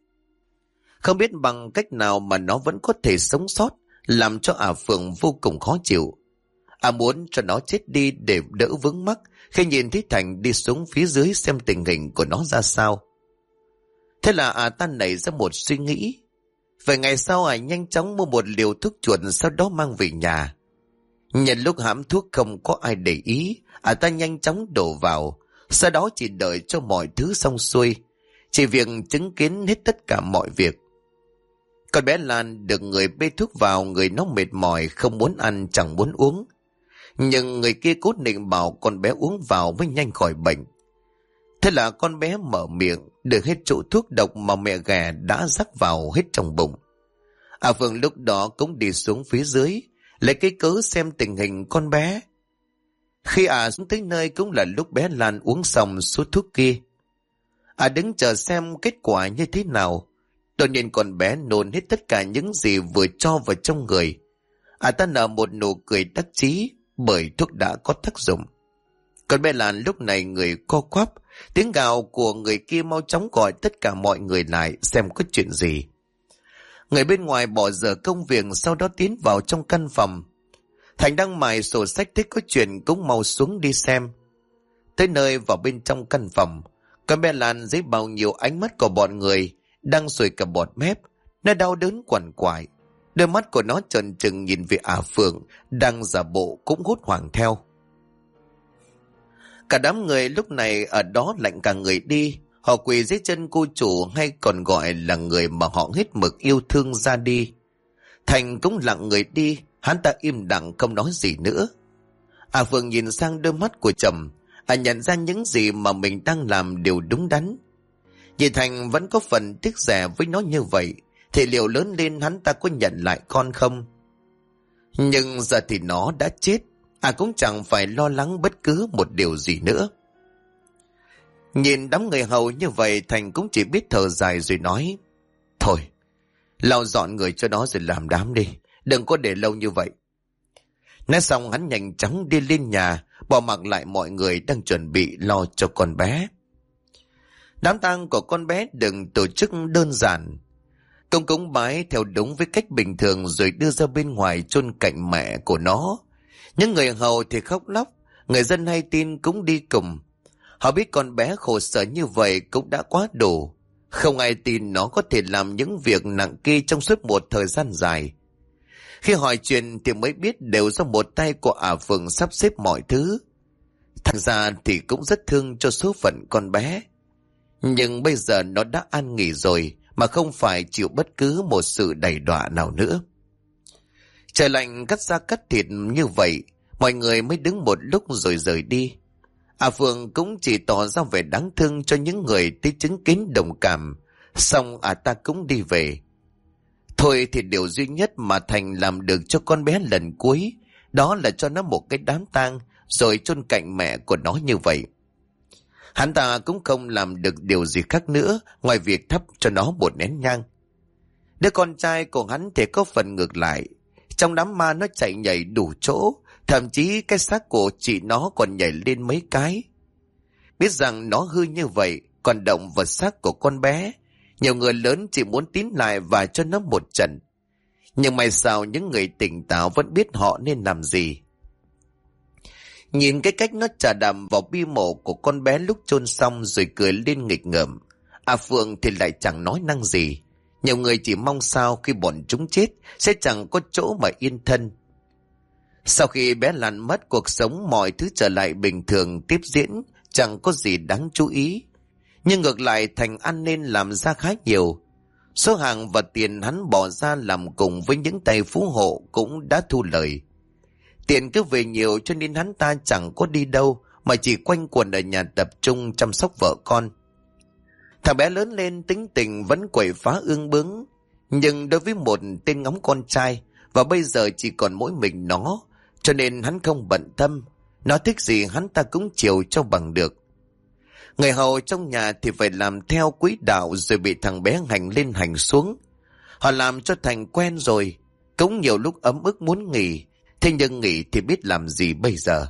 Không biết bằng cách nào mà nó vẫn có thể sống sót, làm cho Phượng vô cùng khó chịu. Muốn cho nó chết đi để đỡ vướng mắc khi nhìn thấy Thành đi xuống phía dưới xem tình hình của nó ra sao. Thế là ta nảy ra một suy nghĩ. Vài ngày sau nhanh chóng mua một liều thuốc chuột, sau đó mang về nhà. Nhận lúc hãm thuốc không có ai để ý, ta nhanh chóng đổ vào, sau đó chỉ đợi cho mọi thứ xong xuôi, chỉ việc chứng kiến hết tất cả mọi việc. Con bé Lan được người bê thuốc vào, người nó mệt mỏi, không muốn ăn chẳng muốn uống. Nhưng người kia cố định bảo con bé uống vào mới nhanh khỏi bệnh. Thế là con bé mở miệng, được hết chỗ thuốc độc mà mẹ ghẻ đã rắc vào hết trong bụng. Phương lúc đó cũng đi xuống phía dưới, lấy cái cớ xem tình hình con bé. Khi xuống tới nơi cũng là lúc bé Lan uống xong số thuốc kia. Đứng chờ xem kết quả như thế nào. Đột nhiên con bé nôn hết tất cả những gì vừa cho vào trong người. Ta nở một nụ cười đắc chí bởi thuốc đã có tác dụng. Con bé Lan lúc này người co quắp, tiếng gào của người kia mau chóng gọi tất cả mọi người lại xem có chuyện gì. Người bên ngoài bỏ dở công việc, sau đó tiến vào trong căn phòng. Thành đang mài sổ sách thấy có chuyện cũng mau xuống đi xem. Tới nơi vào bên trong căn phòng, con bé Lan dưới bao nhiêu ánh mắt của bọn người đang sùi cả bọt mép, nó đau đớn quằn quại. Đôi mắt của nó trợn trừng nhìn về Phượng đang giả bộ cũng hốt hoảng theo. Cả đám người lúc này ở đó lạnh cả người đi. Họ quỳ dưới chân cô chủ, hay còn gọi là người mà họ hết mực yêu thương, ra đi. Thành cũng lặng người đi, hắn ta im lặng không nói gì nữa. Phượng nhìn sang đôi mắt của chồng, nhận ra những gì mà mình đang làm đều đúng đắn. Vì Thành vẫn có phần tiếc rẻ với nó như vậy, thì liệu lớn lên hắn ta có nhận lại con không? Nhưng giờ thì nó đã chết, cũng chẳng phải lo lắng bất cứ một điều gì nữa. Nhìn đám người hầu như vậy, Thành cũng chỉ biết thở dài rồi nói: Thôi, lau dọn người cho nó rồi làm đám đi, đừng có để lâu như vậy. Nói xong hắn nhanh chóng đi lên nhà, bỏ mặc lại mọi người đang chuẩn bị lo cho con bé. Đám tang của con bé đừng tổ chức đơn giản. Công cúng bái theo đúng với cách bình thường rồi đưa ra bên ngoài chôn cạnh mẹ của nó. Những người hầu thì khóc lóc, người dân hay tin cũng đi cùng. Họ biết con bé khổ sở như vậy cũng đã quá đủ, Không ai tin nó có thể làm những việc nặng kê trong suốt một thời gian dài. Khi hỏi chuyện thì mới biết đều do một tay của Phượng sắp xếp mọi thứ. Thành ra thì cũng rất thương cho số phận con bé. Nhưng bây giờ nó đã an nghỉ rồi, mà không phải chịu bất cứ một sự đày đọa nào nữa. Trời lạnh cắt da cắt thịt như vậy, mọi người mới đứng một lúc rồi rời đi. Phượng cũng chỉ tỏ ra vẻ đáng thương cho những người tới chứng kiến đồng cảm, xong ta cũng đi về. Thôi thì điều duy nhất mà Thành làm được cho con bé lần cuối, đó là cho nó một cái đám tang rồi chôn cạnh mẹ của nó như vậy. Hắn ta cũng không làm được điều gì khác nữa ngoài việc thắp cho nó một nén nhang. Đứa con trai của hắn thì có phần ngược lại. Trong đám ma nó chạy nhảy đủ chỗ, thậm chí cái xác của chị nó còn nhảy lên mấy cái. Biết rằng nó hư như vậy, còn động vào xác của con bé, nhiều người lớn chỉ muốn tín lại và cho nó một trận. Nhưng may sao những người tỉnh táo vẫn biết họ nên làm gì. Nhìn cái cách nó chà đàm vào bi mộ của con bé lúc chôn xong rồi cười lên nghịch ngợm, Phượng thì lại chẳng nói năng gì. Nhiều người chỉ mong sao khi bọn chúng chết sẽ chẳng có chỗ mà yên thân. Sau khi bé Lan mất, cuộc sống mọi thứ trở lại bình thường tiếp diễn, chẳng có gì đáng chú ý. Nhưng ngược lại Thành ăn nên làm ra khá nhiều. Số hàng và tiền hắn bỏ ra làm cùng với những tay phú hộ cũng đã thu lời. Tiền cứ về nhiều cho nên hắn ta chẳng có đi đâu, mà chỉ quanh quẩn ở nhà tập trung chăm sóc vợ con. Thằng bé lớn lên tính tình vẫn quậy phá ương bướng, nhưng đối với một tên ngóng con trai, và bây giờ chỉ còn mỗi mình nó, cho nên hắn không bận tâm. Nó thích gì hắn ta cũng chiều cho bằng được. Người hầu trong nhà thì phải làm theo quỹ đạo rồi bị thằng bé hành lên hành xuống. Họ làm cho Thành quen rồi, cũng nhiều lúc ấm ức muốn nghỉ, thế nhưng nghỉ thì biết làm gì bây giờ.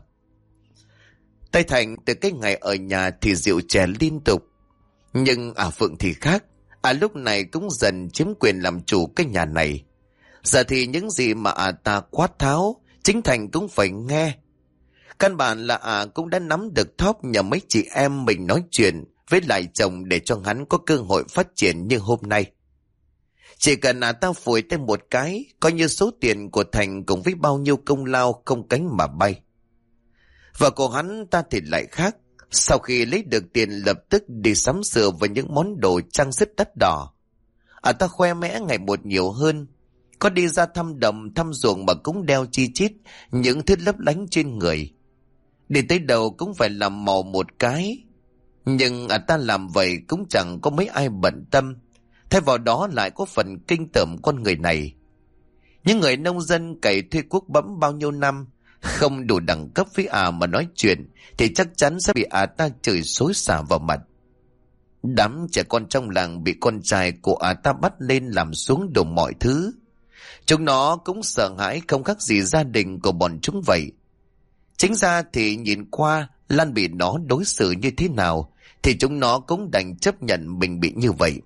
Tay Thành từ cái ngày ở nhà thì rượu chè liên tục. Nhưng Phượng thì khác, lúc này cũng dần chiếm quyền làm chủ cái nhà này. Giờ thì những gì mà ta quát tháo, chính Thành cũng phải nghe. Căn bản là cũng đã nắm được thóp nhờ mấy chị em mình nói chuyện với lại chồng để cho hắn có cơ hội phát triển như hôm nay. Chỉ cần ta phủi tay một cái, coi như số tiền của Thành cùng với bao nhiêu công lao không cánh mà bay. Và của hắn ta thì lại khác. Sau khi lấy được tiền lập tức đi sắm sửa với những món đồ trang sức đắt đỏ. Ta khoe mẽ ngày một nhiều hơn. Có đi ra thăm đồng thăm ruộng mà cũng đeo chi chít những thứ lấp lánh trên người. Đi tới đầu cũng phải làm màu một cái. Nhưng ta làm vậy cũng chẳng có mấy ai bận tâm. Thay vào đó lại có phần kinh tởm con người này. Những người nông dân cày thuê cuốc bẫm bao nhiêu năm, không đủ đẳng cấp với mà nói chuyện thì chắc chắn sẽ bị ta chửi xối xả vào mặt. Đám trẻ con trong làng bị con trai của ta bắt lên làm xuống đủ mọi thứ. Chúng nó cũng sợ hãi không khác gì gia đình của bọn chúng vậy. Chính ra thì nhìn qua Lan bị nó đối xử như thế nào thì chúng nó cũng đành chấp nhận mình bị như vậy.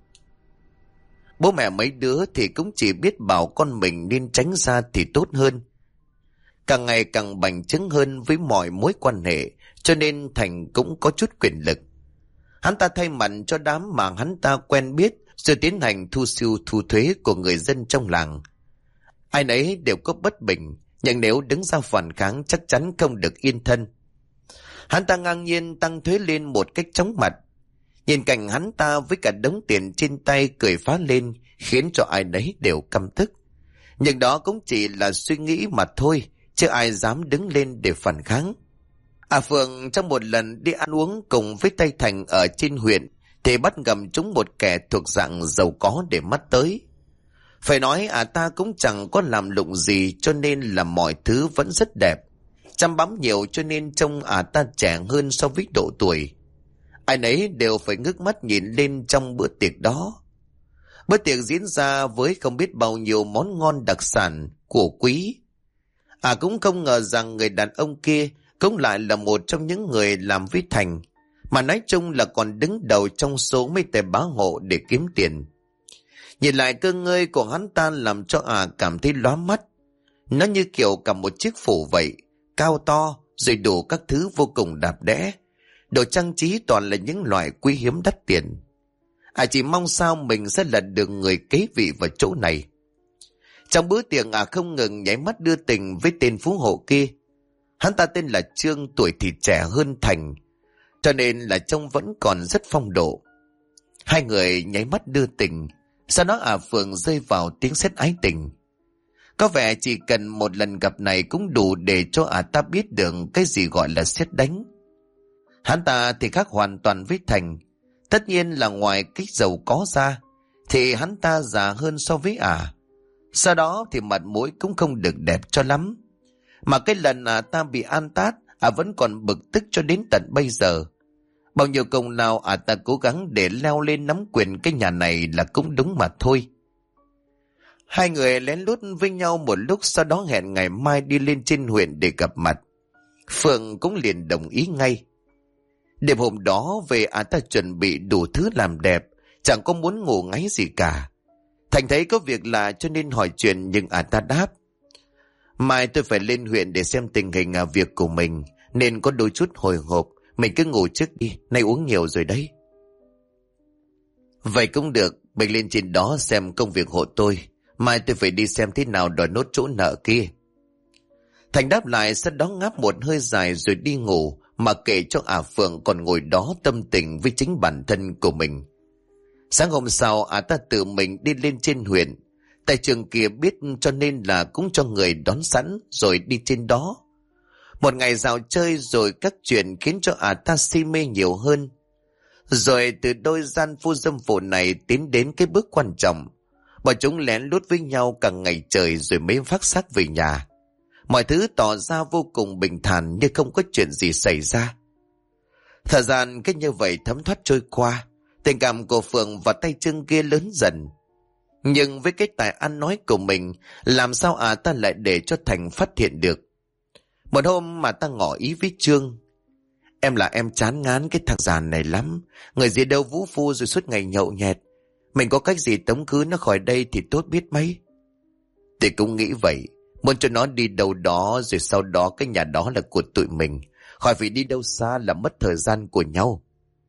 Bố mẹ mấy đứa thì cũng chỉ biết bảo con mình nên tránh ra thì tốt hơn. Càng ngày càng bành trướng hơn với mọi mối quan hệ, cho nên Thành cũng có chút quyền lực. Hắn ta thay mặt cho đám mà hắn ta quen biết rồi tiến hành thu siêu thu thuế của người dân trong làng. Ai nấy đều có bất bình, nhưng nếu đứng ra phản kháng chắc chắn không được yên thân. Hắn ta ngang nhiên tăng thuế lên một cách chóng mặt. Nhìn cảnh hắn ta với cả đống tiền trên tay cười phá lên khiến cho ai nấy đều căm tức. Nhưng đó cũng chỉ là suy nghĩ mà thôi, chứ ai dám đứng lên để phản kháng. Phượng trong một lần đi ăn uống cùng với Tây Thành ở trên huyện thì bắt gặp chúng một kẻ thuộc dạng giàu có để mắt tới. Phải nói ta cũng chẳng có làm lụng gì cho nên là mọi thứ vẫn rất đẹp. Chăm bắm nhiều cho nên trông ta trẻ hơn so với độ tuổi. Ai nấy đều phải ngước mắt nhìn lên trong bữa tiệc đó. Bữa tiệc diễn ra với không biết bao nhiêu món ngon đặc sản của quý. Cũng không ngờ rằng người đàn ông kia cũng lại là một trong những người làm với Thành, mà nói chung là còn đứng đầu trong số mấy tay bá hộ để kiếm tiền. Nhìn lại cơ ngơi của hắn ta làm cho cảm thấy lóa mắt. Nó như kiểu cầm một chiếc phủ vậy, cao to, rồi đủ các thứ vô cùng đẹp đẽ. Đồ trang trí toàn là những loại quý hiếm đắt tiền. chỉ mong sao mình sẽ là được người kế vị vào chỗ này. Trong bữa tiệc không ngừng nháy mắt đưa tình với tên phú hộ kia. Hắn ta tên là Trương, tuổi thì trẻ hơn Thành, cho nên là trông vẫn còn rất phong độ. Hai người nháy mắt đưa tình, sau đó Phượng rơi vào tiếng sét ái tình. Có vẻ chỉ cần một lần gặp này cũng đủ để cho ta biết được cái gì gọi là sét đánh. Hắn ta thì khác hoàn toàn với Thành. Tất nhiên là ngoài cái giàu có ra thì hắn ta già hơn so với sau đó thì mặt mũi cũng không được đẹp cho lắm. Mà cái lần ta bị an tát, vẫn còn bực tức cho đến tận bây giờ. Bao nhiêu công lao ta cố gắng để leo lên nắm quyền cái nhà này là cũng đúng mà thôi. Hai người lén lút với nhau một lúc, sau đó hẹn ngày mai đi lên trên huyện để gặp mặt. Phượng cũng liền đồng ý ngay. Đêm hôm đó về ta chuẩn bị đủ thứ làm đẹp, chẳng có muốn ngủ ngáy gì cả. Thành thấy có việc lạ cho nên hỏi chuyện, nhưng ta đáp: mai tôi phải lên huyện để xem tình hình việc của mình, nên có đôi chút hồi hộp. Mình cứ ngủ trước đi, nay uống nhiều rồi đấy. Vậy cũng được, mình lên trên đó xem công việc hộ tôi. Mai tôi phải đi xem thế nào đòi nốt chỗ nợ kia. Thành đáp lại, sau đó ngáp một hơi dài rồi đi ngủ, mà kể cho Phượng còn ngồi đó tâm tình với chính bản thân của mình. Sáng hôm sau ta tự mình đi lên trên huyện. Tại trường kia biết cho nên là cũng cho người đón sẵn rồi đi trên đó. Một ngày dạo chơi rồi các chuyện khiến cho ta si mê nhiều hơn. Rồi từ đôi gian phu dâm phụ này tiến đến cái bước quan trọng. Bọn chúng lén lút với nhau cả ngày trời rồi mới vác xác về nhà. Mọi thứ tỏ ra vô cùng bình thản như không có chuyện gì xảy ra. Thời gian cứ như vậy thấm thoát trôi qua. Tình cảm của Phượng và tay Trương kia lớn dần. Nhưng với cái tài ăn nói của mình, làm sao ta lại để cho Thành phát hiện được. Một hôm mà ta ngỏ ý với Trương: em là em chán ngán cái thằng già này lắm. Người gì đâu vũ phu rồi suốt ngày nhậu nhẹt. Mình có cách gì tống khứ nó khỏi đây thì tốt biết mấy. Thì cũng nghĩ vậy, muốn cho nó đi đâu đó, rồi sau đó cái nhà đó là của tụi mình, khỏi phải đi đâu xa là mất thời gian của nhau.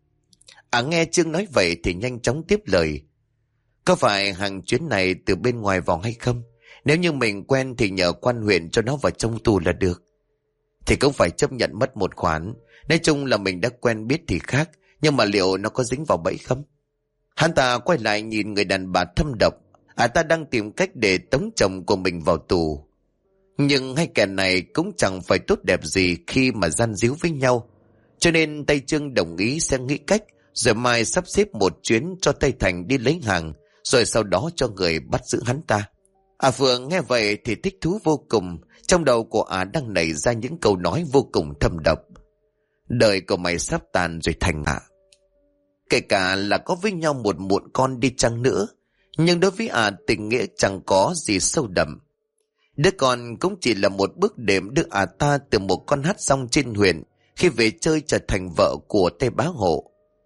Nghe Trương nói vậy thì nhanh chóng tiếp lời: có phải hàng chuyến này từ bên ngoài vào hay không? Nếu như mình quen thì nhờ quan huyện cho nó vào trong tù là được. Thì cũng phải chấp nhận mất một khoản. Nói chung là mình đã quen biết thì khác, nhưng mà liệu nó có dính vào bẫy không? Hắn ta quay lại nhìn người đàn bà thâm độc. Ta đang tìm cách để tống chồng của mình vào tù. Nhưng hai kẻ này cũng chẳng phải tốt đẹp gì khi mà gian díu với nhau. Cho nên Tây Trương đồng ý sẽ nghĩ cách, rồi mai sắp xếp một chuyến cho Tây Thành đi lấy hàng, rồi sau đó cho người bắt giữ hắn ta. Phượng nghe vậy thì thích thú vô cùng. Trong đầu của đang nảy ra những câu nói vô cùng thâm độc. Đời của mày sắp tàn rồi Thành ạ. Kể cả là có với nhau một muộn con đi chăng nữa, nhưng đối với tình nghĩa chẳng có gì sâu đậm. Đứa con cũng chỉ là một bước đệm đưa ta từ một con hát rong trên huyện khi về chơi trở thành vợ của Tây Bá Hộ.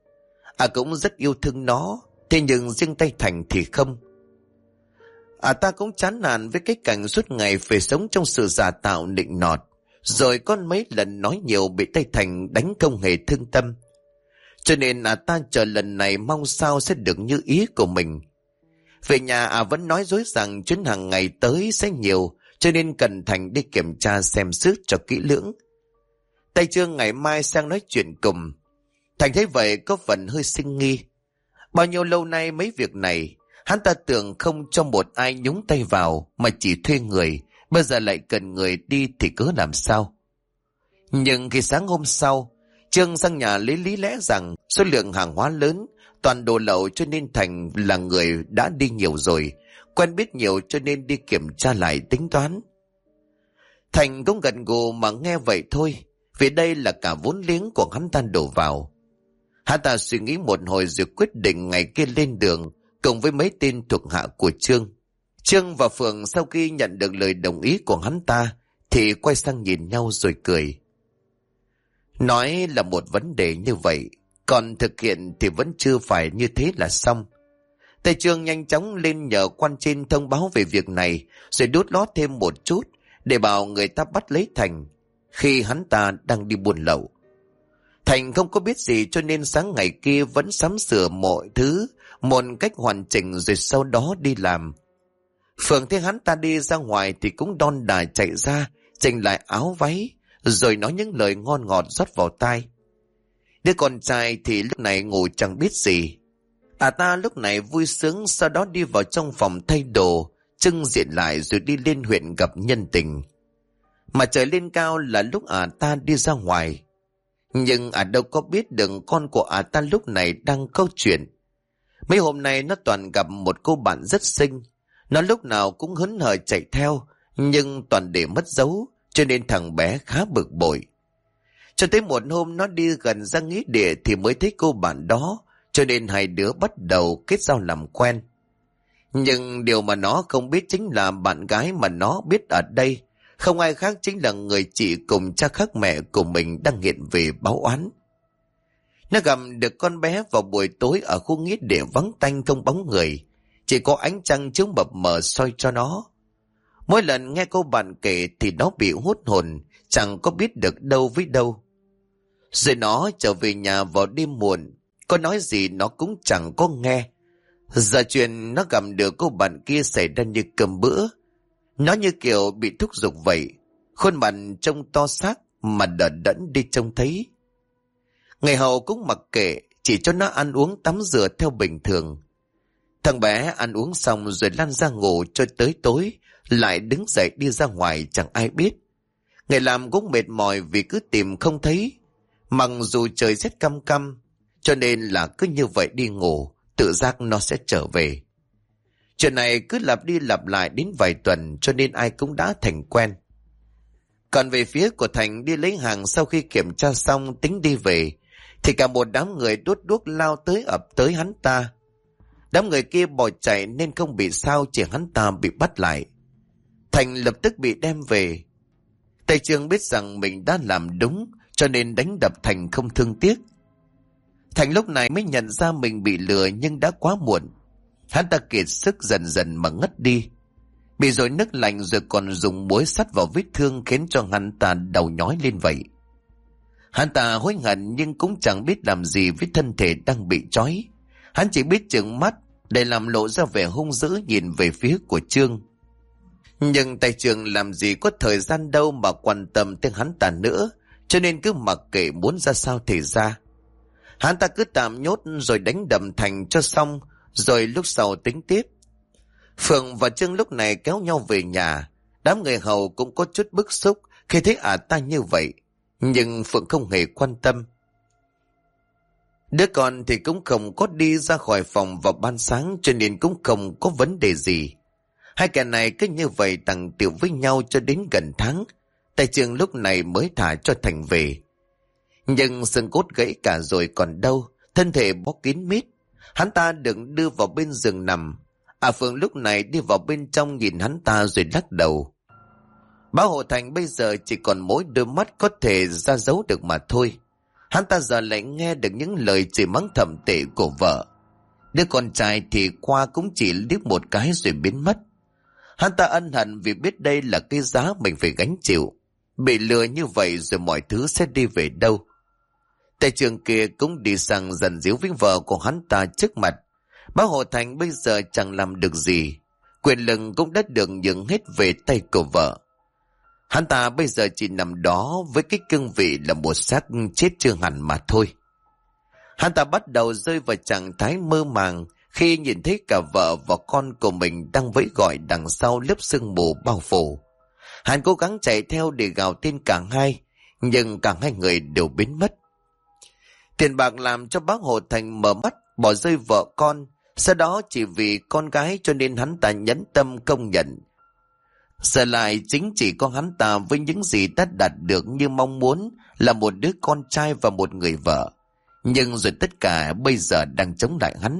Cũng rất yêu thương nó, thế nhưng riêng Tây Thành thì không. Ta cũng chán nản với cái cảnh suốt ngày phải sống trong sự giả tạo nịnh nọt, rồi có mấy lần nói nhiều bị Tây Thành đánh không hề thương tâm. Cho nên ta chờ lần này mong sao sẽ được như ý của mình. Về nhà vẫn nói dối rằng chuyến hàng ngày tới sẽ nhiều, cho nên cần Thành đi kiểm tra xem xét cho kỹ lưỡng. Tây Trương ngày mai sang nói chuyện cùng. Thành thấy vậy có phần hơi sinh nghi. Bao nhiêu lâu nay mấy việc này, hắn ta tưởng không cho một ai nhúng tay vào mà chỉ thuê người, bây giờ lại cần người đi thì cớ làm sao. Nhưng khi sáng hôm sau, Trương sang nhà lấy lý lẽ rằng số lượng hàng hóa lớn, toàn đồ lậu cho nên Thành là người đã đi nhiều rồi, quen biết nhiều cho nên đi kiểm tra lại tính toán. Thành cũng gật gù mà nghe vậy thôi, vì đây là cả vốn liếng của hắn ta đổ vào. Hắn ta suy nghĩ một hồi rồi quyết định ngày kia lên đường cùng với mấy tên thuộc hạ của Trương. Trương và Phượng sau khi nhận được lời đồng ý của hắn ta thì quay sang nhìn nhau rồi cười. Nói là một vấn đề như vậy, còn thực hiện thì vẫn chưa phải như thế là xong. Tây Trương nhanh chóng lên nhờ quan trên thông báo về việc này, rồi đút lót thêm một chút để bảo người ta bắt lấy Thành khi hắn ta đang đi buôn lậu. Thành không có biết gì cho nên sáng ngày kia vẫn sắm sửa mọi thứ một cách hoàn chỉnh rồi sau đó đi làm. Phượng thấy hắn ta đi ra ngoài thì cũng đon đả chạy ra, chỉnh lại áo váy, rồi nói những lời ngon ngọt rót vào tai. Đứa con trai thì lúc này ngủ chẳng biết gì. Ta lúc này vui sướng, sau đó đi vào trong phòng thay đồ, trưng diện lại rồi đi lên huyện gặp nhân tình. Mà trời lên cao là lúc ta đi ra ngoài. Nhưng đâu có biết được con của ta lúc này đang câu chuyện. Mấy hôm nay nó toàn gặp một cô bạn rất xinh. Nó lúc nào cũng hớn hở chạy theo, nhưng toàn để mất dấu, cho nên thằng bé khá bực bội. Cho tới một hôm nó đi gần ra nghĩa địa thì mới thấy cô bạn đó, cho nên hai đứa bắt đầu kết giao làm quen. Nhưng điều mà nó không biết chính là bạn gái mà nó biết ở đây không ai khác chính là người chị cùng cha khác mẹ của mình đang hiện về báo oán. Nó gặp được con bé vào buổi tối ở khu nghĩa địa vắng tanh không bóng người, chỉ có ánh trăng chiếu mập mờ soi cho nó. Mỗi lần nghe cô bạn kể thì nó bị hốt hồn, chẳng có biết được đâu với đâu. Rồi nó trở về nhà vào đêm muộn, có nói gì nó cũng chẳng có nghe. Giờ chuyện nó gặp được cô bạn kia xảy ra như cơm bữa. Nó như kiểu bị thúc giục vậy, khuôn mặt trông to xác mà đờ đẫn đi trông thấy. Người hầu cũng mặc kệ, chỉ cho nó ăn uống tắm rửa theo bình thường. Thằng bé ăn uống xong rồi lăn ra ngủ cho tới tối, lại đứng dậy đi ra ngoài chẳng ai biết. Người làm cũng mệt mỏi vì cứ tìm không thấy, mặc dù trời rét căm căm, cho nên là cứ như vậy đi ngủ, tự giác nó sẽ trở về. Chuyện này cứ lặp đi lặp lại đến vài tuần cho nên ai cũng đã thành quen. Còn về phía của Thành đi lấy hàng sau khi kiểm tra xong tính đi về, thì cả một đám người đốt đuốc lao tới ập tới hắn ta. Đám người kia bỏ chạy nên không bị sao, chỉ hắn ta bị bắt lại. Thành lập tức bị đem về. Tây Trương biết rằng mình đã làm đúng cho nên đánh đập Thành không thương tiếc. Thành lúc này mới nhận ra mình bị lừa nhưng đã quá muộn. Hắn ta kiệt sức dần dần mà ngất đi. Bị dội nước lạnh rồi còn dùng muối sắt vào vết thương khiến cho hắn ta đầu nhói lên vậy. Hắn ta hối hận nhưng cũng chẳng biết làm gì với thân thể đang bị trói. Hắn chỉ biết trừng mắt để làm lộ ra vẻ hung dữ nhìn về phía của Trương. Nhưng Tây Trương làm gì có thời gian đâu mà quan tâm tới hắn ta nữa, cho nên cứ mặc kệ muốn ra sao thì ra. Hắn ta cứ tạm nhốt rồi đánh đập Thành cho xong, rồi lúc sau tính tiếp. Phượng và Trương lúc này kéo nhau về nhà. Đám người hầu cũng có chút bức xúc khi thấy ta như vậy, nhưng Phượng không hề quan tâm. Đứa con thì cũng không có đi ra khỏi phòng vào ban sáng, cho nên cũng không có vấn đề gì. Hai kẻ này cứ như vậy tằng tiểu với nhau cho đến gần tháng. Tây Trương lúc này mới thả cho Thành về. Nhưng xương cốt gãy cả rồi còn đâu, thân thể bó kín mít. Hắn ta được đưa vào bên giường nằm. Phượng lúc này đi vào bên trong nhìn hắn ta rồi lắc đầu. Bá Hộ Thành bây giờ chỉ còn mỗi đôi mắt có thể ra dấu được mà thôi. Hắn ta giờ lại nghe được những lời chửi mắng thậm tệ của vợ. Đứa con trai thì qua cũng chỉ liếc một cái rồi biến mất. Hắn ta ân hận vì biết đây là cái giá mình phải gánh chịu. Bị lừa như vậy rồi mọi thứ sẽ đi về đâu. Tây Trường kia cũng đi sang dần díu với vợ của hắn ta trước mặt. Bá Hộ Thành bây giờ chẳng làm được gì. Quyền lực cũng đã được nhường hết về tay của vợ. Hắn ta bây giờ chỉ nằm đó với cái cương vị là một xác chết chưa hẳn mà thôi. Hắn ta bắt đầu rơi vào trạng thái mơ màng khi nhìn thấy cả vợ và con của mình đang vẫy gọi đằng sau lớp sương mù bao phủ. Hắn cố gắng chạy theo để gào tên cả hai, nhưng cả hai người đều biến mất. Tiền bạc làm cho Bá Hộ Thành mở mắt bỏ rơi vợ con, sau đó chỉ vì con gái cho nên hắn ta nhẫn tâm công nhận. Giờ lại chính chỉ có hắn ta với những gì đã đạt được như mong muốn là một đứa con trai và một người vợ. Nhưng rồi tất cả bây giờ đang chống lại hắn.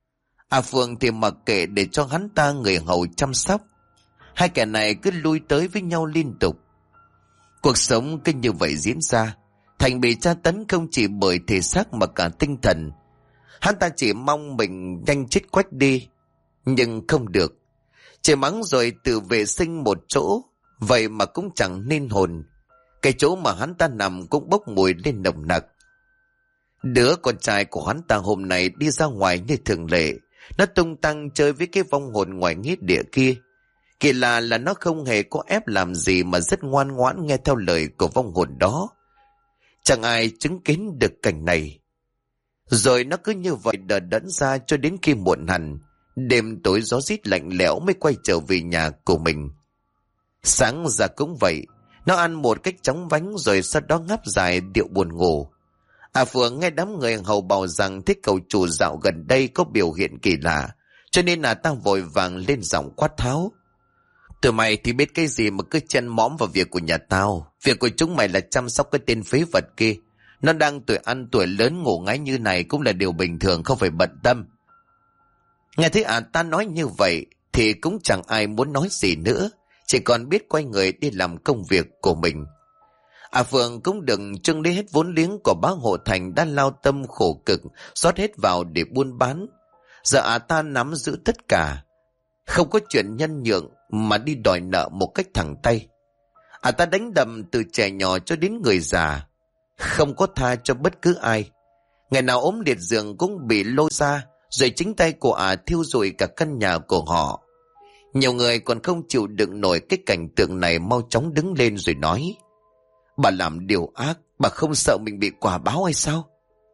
Phượng thì mặc kệ để cho hắn ta người hầu chăm sóc. Hai kẻ này cứ lui tới với nhau liên tục. Cuộc sống cứ như vậy diễn ra. Thành bị tra tấn không chỉ bởi thể xác mà cả tinh thần. Hắn ta chỉ mong mình nhanh chết quách đi, nhưng không được. Chỉ mắng rồi tự vệ sinh một chỗ, vậy mà cũng chẳng nên hồn. Cái chỗ mà hắn ta nằm cũng bốc mùi lên nồng nặc. Đứa con trai của hắn ta hôm nay đi ra ngoài như thường lệ. Nó tung tăng chơi với cái vong hồn ngoài nghĩa địa kia. Kỳ lạ là nó không hề có ép làm gì mà rất ngoan ngoãn nghe theo lời của vong hồn đó. Chẳng ai chứng kiến được cảnh này. Rồi nó cứ như vậy đờ đẫn ra cho đến khi muộn hẳn. Đêm tối gió rít lạnh lẽo mới quay trở về nhà của mình. Sáng ra cũng vậy. Nó ăn một cách chóng vánh rồi sau đó ngáp dài điệu buồn ngủ. Phượng nghe đám người hầu bảo rằng thế cậu chủ dạo gần đây có biểu hiện kỳ lạ, cho nên là ta vội vàng lên giọng quát tháo. Tụi mày thì biết cái gì mà cứ chen mõm vào việc của nhà tao. Việc của chúng mày là chăm sóc cái tên phế vật kia. Nó đang tuổi ăn tuổi lớn ngủ ngáy như này cũng là điều bình thường, không phải bận tâm. Nghe thấy ta nói như vậy thì cũng chẳng ai muốn nói gì nữa, chỉ còn biết quay người đi làm công việc của mình. Phượng cũng đừng trưng lấy hết vốn liếng của bác Hộ Thành đã lao tâm khổ cực rót hết vào để buôn bán. Giờ ta nắm giữ tất cả, không có chuyện nhân nhượng mà đi đòi nợ một cách thẳng tay. Ta đánh đập từ trẻ nhỏ cho đến người già, không có tha cho bất cứ ai. Ngày nào ốm liệt giường cũng bị lôi ra, rồi chính tay của thiêu rụi cả căn nhà của họ. Nhiều người còn không chịu đựng nổi cái cảnh tượng này mau chóng đứng lên rồi nói: bà làm điều ác, bà không sợ mình bị quả báo hay sao?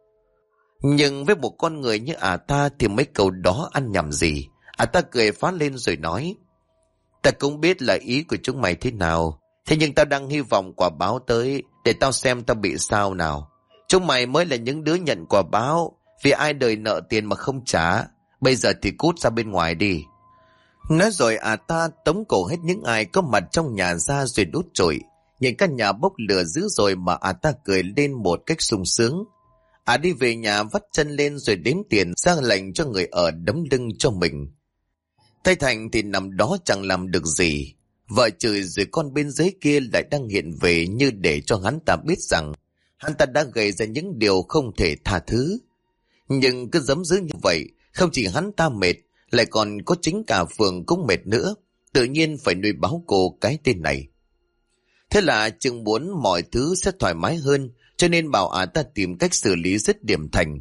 Nhưng với một con người như ta thì mấy câu đó ăn nhầm gì. Ta cười phá lên rồi nói: ta cũng biết là ý của chúng mày thế nào, thế nhưng tao đang hy vọng quả báo tới để tao xem tao bị sao nào. Chúng mày mới là những đứa nhận quả báo, vì ai đời nợ tiền mà không trả. Bây giờ thì cút ra bên ngoài đi. Nói rồi ta tống cổ hết những ai có mặt trong nhà ra rồi đốt trụi. Nhìn căn nhà bốc lửa dữ rồi mà ta cười lên một cách sung sướng. Đi về nhà vắt chân lên rồi đếm tiền, ra lệnh cho người ở đấm lưng cho mình. Thầy Thành thì nằm đó chẳng làm được gì. Vợ chửi rồi con bên dưới kia lại đang hiện về như để cho hắn ta biết rằng hắn ta đã gây ra những điều không thể tha thứ. Nhưng cứ giấm dữ như vậy, không chỉ hắn ta mệt, lại còn có chính cả phường cũng mệt nữa. Tự nhiên phải nuôi báo cô cái tên này. Thế là chừng muốn mọi thứ sẽ thoải mái hơn, cho nên bảo ta tìm cách xử lý dứt điểm Thành.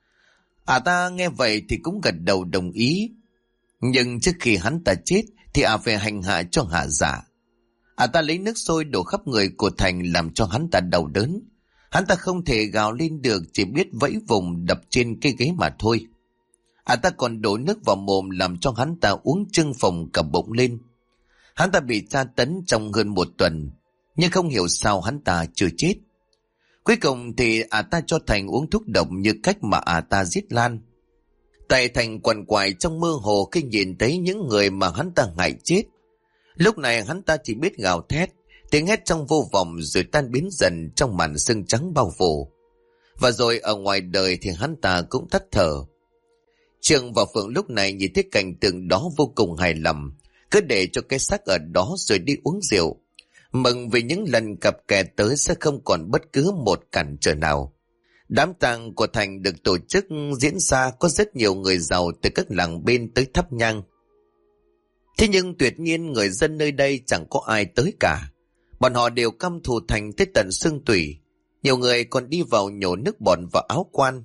Ta nghe vậy thì cũng gật đầu đồng ý. Nhưng trước khi hắn ta chết thì phải hành hạ cho hạ giả. Ta lấy nước sôi đổ khắp người của Thành làm cho hắn ta đau đớn. Hắn ta không thể gào lên được, chỉ biết vẫy vùng đập trên cái ghế mà thôi. Ta còn đổ nước vào mồm làm cho hắn ta uống chưng phồng cả bụng lên. Hắn ta bị tra tấn trong hơn 1 tuần, nhưng không hiểu sao hắn ta chưa chết. Cuối cùng thì ta cho Thành uống thuốc độc như cách mà ta giết Lan. Tại Thành quằn quại trong mơ hồ khi nhìn thấy những người mà hắn ta hại chết. Lúc này hắn ta chỉ biết gào thét, tiếng hét trong vô vọng rồi tan biến dần trong màn sương trắng bao phủ. Và rồi ở ngoài đời thì hắn ta cũng tắt thở. Trường và Phượng lúc này nhìn thấy cảnh tượng đó vô cùng hài lòng, cứ để cho cái xác ở đó rồi đi uống rượu, mừng vì những lần cặp kè tới sẽ không còn bất cứ một cản trở nào. Đám tang của Thành được tổ chức diễn ra, có rất nhiều người giàu từ các làng bên tới thắp nhang. Thế nhưng tuyệt nhiên người dân nơi đây chẳng có ai tới cả. Bọn họ đều căm thù Thành tới tận xương tủy. Nhiều người còn đi vào nhổ nước bọt vào áo quan.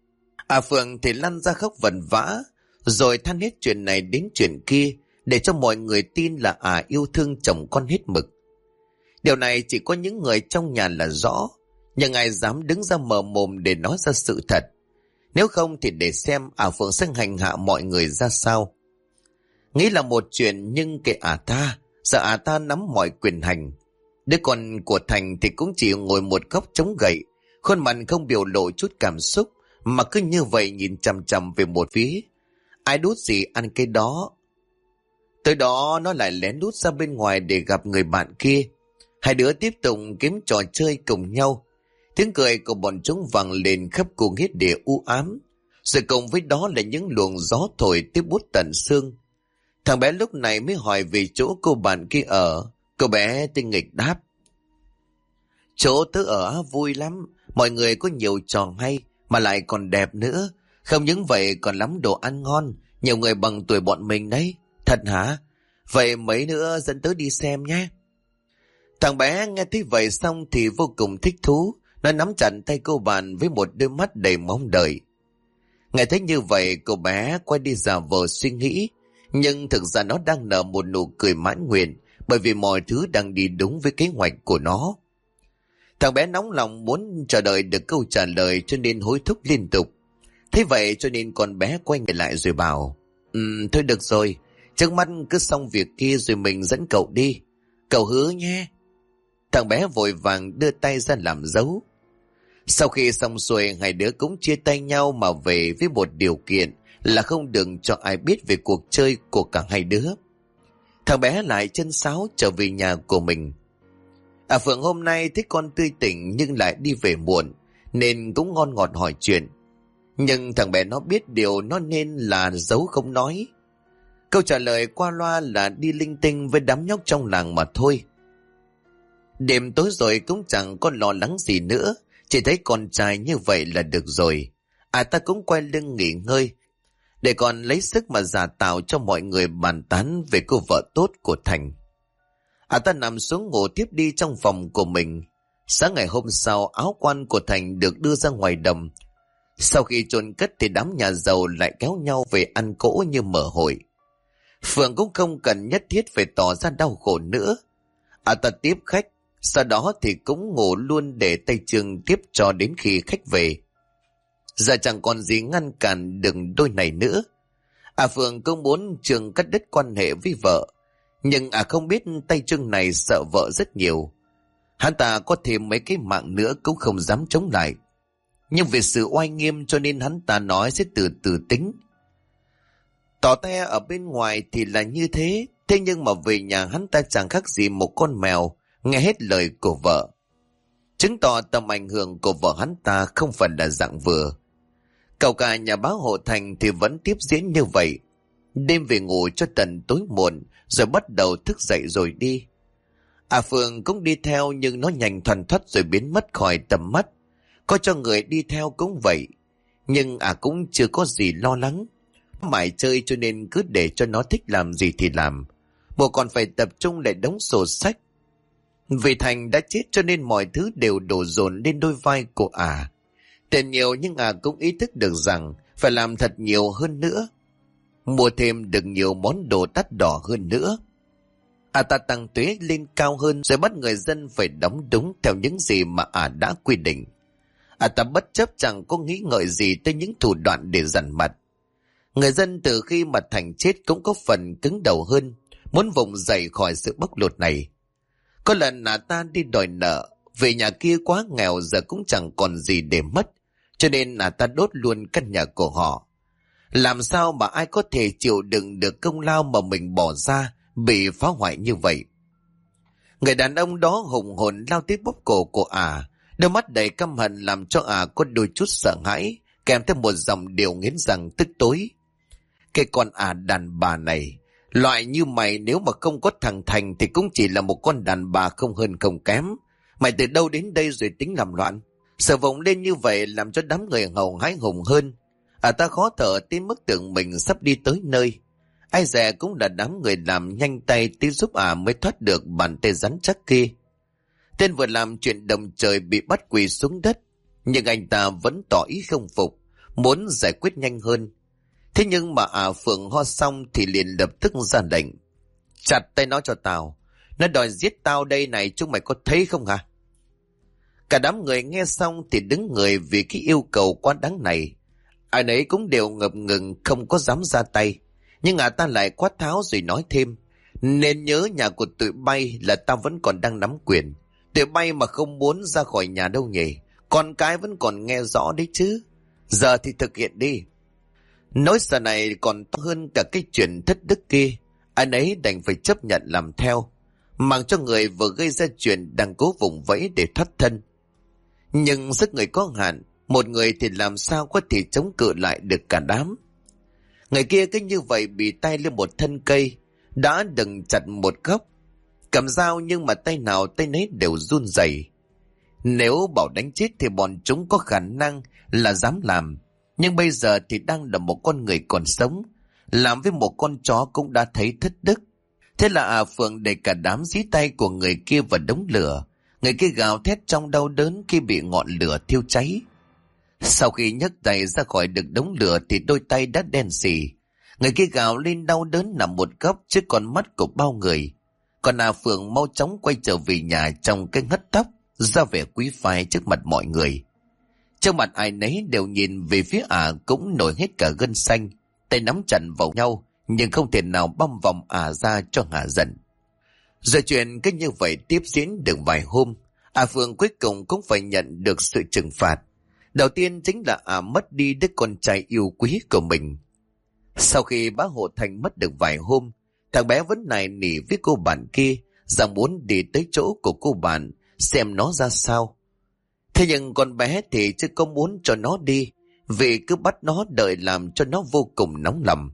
Phượng thì lăn ra khóc vần vã, rồi than hết chuyện này đến chuyện kia, để cho mọi người tin là yêu thương chồng con hết mực. Điều này chỉ có những người trong nhà là rõ, nhưng ai dám đứng ra mở mồm để nói ra sự thật. Nếu không thì để xem Phượng sẽ hành hạ mọi người ra sao. Nghĩ là một chuyện, nhưng kệ ta, sợ ta nắm mọi quyền hành. Đứa con của Thành thì cũng chỉ ngồi một góc chống gậy, khuôn mặt không biểu lộ chút cảm xúc, mà cứ như vậy nhìn chằm chằm về một phía. Ai đút gì ăn cái đó. Tới đó nó lại lén lút ra bên ngoài để gặp người bạn kia. Hai đứa tiếp tục kiếm trò chơi cùng nhau. Tiếng cười của bọn chúng vang lên khắp khu nghĩa địa u ám, rồi cùng với đó là những luồng gió thổi tiếp bút tận xương. Thằng bé lúc này mới hỏi về chỗ cô bạn kia ở. Cô bé tinh nghịch đáp: chỗ tớ ở vui lắm, mọi người có nhiều trò hay mà lại còn đẹp nữa. Không những vậy còn lắm đồ ăn ngon, nhiều người bằng tuổi bọn mình đấy. Thật hả? Vậy mấy nữa dẫn tớ đi xem nhé. Thằng bé nghe thấy vậy xong thì vô cùng thích thú. Nó nắm chặt tay cô bạn với một đôi mắt đầy mong đợi. Nghe thấy như vậy, cô bé quay đi giả vờ suy nghĩ, nhưng thực ra nó đang nở một nụ cười mãn nguyện, bởi vì mọi thứ đang đi đúng với kế hoạch của nó. Thằng bé nóng lòng muốn chờ đợi được câu trả lời cho nên hối thúc liên tục. Thế vậy cho nên con bé quay người lại rồi bảo, thôi được rồi, trước mắt cứ xong việc kia rồi mình dẫn cậu đi. Cậu hứa nhé. Thằng bé vội vàng đưa tay ra làm dấu. Sau khi xong xuôi, hai đứa cũng chia tay nhau mà về với một điều kiện là không được cho ai biết về cuộc chơi của cả hai đứa. Thằng bé lại chân sáo trở về nhà của mình. Phượng hôm nay thấy con tươi tỉnh nhưng lại đi về muộn, nên cũng ngon ngọt hỏi chuyện. Nhưng thằng bé nó biết điều nó nên là giấu không nói. Câu trả lời qua loa là đi linh tinh với đám nhóc trong làng mà thôi. Đêm tối rồi cũng chẳng có lo lắng gì nữa, chỉ thấy con trai như vậy là được rồi. Ta cũng quay lưng nghỉ ngơi, để còn lấy sức mà giả tạo cho mọi người bàn tán về cô vợ tốt của Thành. Ta nằm xuống ngủ tiếp đi trong phòng của mình. Sáng ngày hôm sau, áo quan của Thành được đưa ra ngoài đồng. Sau khi chôn cất thì đám nhà giàu lại kéo nhau về ăn cỗ như mở hội. Phượng cũng không cần nhất thiết phải tỏ ra đau khổ nữa. Ta tiếp khách, sau đó thì cũng ngủ luôn để tay Trương tiếp cho đến khi khách về. Giờ chẳng còn gì ngăn cản được đôi này nữa. Phượng cũng muốn Trương cắt đứt quan hệ với vợ, nhưng không biết tay Trương này sợ vợ rất nhiều. Hắn ta có thêm mấy cái mạng nữa cũng không dám chống lại. Nhưng vì sự oai nghiêm cho nên hắn ta nói sẽ từ từ tính. Tỏ te ở bên ngoài thì là như thế, thế nhưng mà về nhà hắn ta chẳng khác gì một con mèo, nghe hết lời của vợ. Chứng tỏ tầm ảnh hưởng của vợ hắn ta không phải là dạng vừa. Cậu cả nhà báo Hộ Thành thì vẫn tiếp diễn như vậy. Đêm về ngủ cho tận tối muộn, rồi bắt đầu thức dậy rồi đi. Phương cũng đi theo nhưng nó nhanh thoăn thoắt rồi biến mất khỏi tầm mắt. Có cho người đi theo cũng vậy, nhưng cũng chưa có gì lo lắng. Mãi chơi cho nên cứ để cho nó thích làm gì thì làm. Bộ còn phải tập trung lại đóng sổ sách. Vì Thành đã chết cho nên mọi thứ đều đổ dồn lên đôi vai của Tiền nhiều nhưng cũng ý thức được rằng phải làm thật nhiều hơn nữa. Mua thêm được nhiều món đồ đắt đỏ hơn nữa. Ta tăng thuế lên cao hơn rồi bắt người dân phải đóng đúng theo những gì mà đã quy định. Ta bất chấp chẳng có nghĩ ngợi gì tới những thủ đoạn để dằn mặt. Người dân từ khi mà Thành chết cũng có phần cứng đầu hơn, muốn vùng dậy khỏi sự bóc lột này. Có lần ta đi đòi nợ, về nhà kia quá nghèo giờ cũng chẳng còn gì để mất, cho nên ta đốt luôn căn nhà của họ. Làm sao mà ai có thể chịu đựng được công lao mà mình bỏ ra bị phá hoại như vậy. Người đàn ông đó hùng hồn lao tới bóp cổ của đôi mắt đầy căm hận làm cho có đôi chút sợ hãi, kèm theo một dòng điều nghiến răng tức tối. Cái con đàn bà này, loại như mày nếu mà không có thằng Thành thì cũng chỉ là một con đàn bà không hơn không kém. Mày từ đâu đến đây rồi tính làm loạn? Sợ vọng lên như vậy làm cho đám người hầu hái hùng hơn. Ta khó thở đến mức tưởng mình sắp đi tới nơi. Ai dè cũng là đám người làm nhanh tay tí giúp mới thoát được bàn tay rắn chắc kia. Tên vừa làm chuyện đồng trời bị bắt quỳ xuống đất, nhưng anh ta vẫn tỏ ý không phục, muốn giải quyết nhanh hơn. Thế nhưng mà Phượng ho xong thì liền lập tức ra lệnh. Chặt tay nó cho tao. Nó đòi giết tao đây này, chúng mày có thấy không hả? Cả đám người nghe xong thì đứng người vì cái yêu cầu quá đáng này. Ai nấy cũng đều ngập ngừng không có dám ra tay. Nhưng ta lại quát tháo rồi nói thêm. Nên nhớ nhà của tụi bay là tao vẫn còn đang nắm quyền. Tụi bay mà không muốn ra khỏi nhà đâu nhỉ? Con cái vẫn còn nghe rõ đấy chứ. Giờ thì thực hiện đi. Nỗi sợ này còn to hơn cả cái chuyện thất đức kia. Anh ấy đành phải chấp nhận làm theo, mặc cho người vừa gây ra chuyện đang cố vùng vẫy để thoát thân. Nhưng sức người có hạn, một người thì làm sao có thể chống cự lại được cả đám. Người kia cứ như vậy bị tay lên một thân cây, đã đừng chặt một góc. Cầm dao nhưng mà tay nào tay nấy đều run rẩy. Nếu bảo đánh chết thì bọn chúng có khả năng là dám làm. Nhưng bây giờ thì đang là một con người còn sống, làm với một con chó cũng đã thấy thất đức. Thế là Phượng để cả đám dí tay của người kia vào đống lửa, Người kia gào thét trong đau đớn khi bị ngọn lửa thiêu cháy. Sau khi nhấc tay ra khỏi được đống lửa thì đôi tay đã đen sì. Người kia gào lên đau đớn nằm một góc trước con mắt của bao người. Còn Phượng mau chóng quay trở về nhà trong cái hất tóc, ra vẻ quý phái trước mặt mọi người. Trong mặt ai nấy đều nhìn về phía cũng nổi hết cả gân xanh, tay nắm chặt vào nhau, nhưng không thể nào băm vòng ra cho hạ giận. Rồi chuyện cứ như vậy tiếp diễn được vài hôm, Phượng cuối cùng cũng phải nhận được sự trừng phạt. Đầu tiên chính là mất đi đứa con trai yêu quý của mình. Sau khi bá Hộ Thành mất được vài hôm, thằng bé vẫn nài nỉ với cô bạn kia rằng muốn đi tới chỗ của cô bạn xem nó ra sao. Thế nhưng con bé thì chưa có muốn cho nó đi, vì cứ bắt nó đợi làm cho nó vô cùng nóng lòng.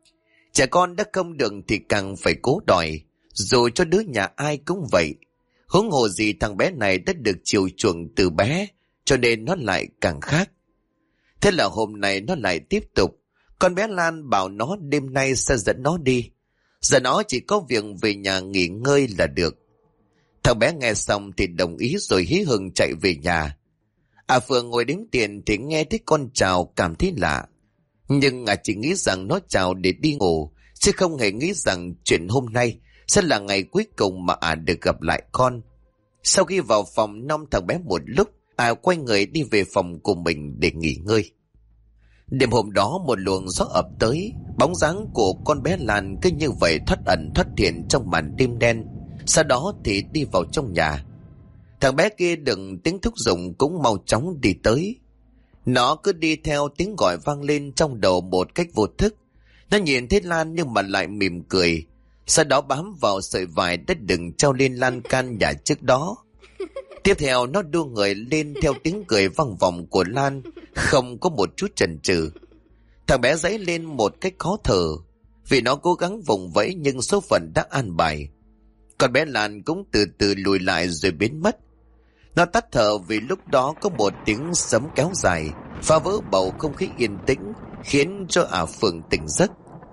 Trẻ con đã không được thì càng phải cố đòi, dù cho đứa nhà ai cũng vậy. Huống hồ gì thằng bé này đã được chiều chuộng từ bé, cho nên nó lại càng khác. Thế là hôm nay nó lại tiếp tục. Con bé Lan bảo nó đêm nay sẽ dẫn nó đi. Giờ nó chỉ có việc về nhà nghỉ ngơi là được. Thằng bé nghe xong thì đồng ý rồi hí hửng chạy về nhà. Phượng ngồi đếm tiền thì nghe thấy con chào cảm thấy lạ. Nhưng chỉ nghĩ rằng nó chào để đi ngủ, chứ không hề nghĩ rằng chuyện hôm nay sẽ là ngày cuối cùng mà được gặp lại con. Sau khi vào phòng nom thằng bé một lúc, quay người đi về phòng của mình để nghỉ ngơi. Đêm hôm đó một luồng gió ập tới, bóng dáng của con bé Lan cứ như vậy thoát ẩn thoát hiện trong màn đêm đen. Sau đó thì đi vào trong nhà. Thằng bé kia đừng tiếng thúc giục cũng mau chóng đi tới. Nó cứ đi theo tiếng gọi vang lên trong đầu một cách vô thức. Nó nhìn thấy Lan nhưng mà lại mỉm cười. Sau đó bám vào sợi vải đã đừng treo lên lan can nhà trước đó. Tiếp theo nó đưa người lên theo tiếng cười vang vọng của Lan, không có một chút chần chừ. Thằng bé giãy lên một cách khó thở, vì nó cố gắng vùng vẫy nhưng số phận đã an bài. Con bé Lan cũng từ từ lùi lại rồi biến mất. Nó tắt thở vì lúc đó có một tiếng sấm kéo dài, phá vỡ bầu không khí yên tĩnh, khiến cho Phượng tỉnh giấc.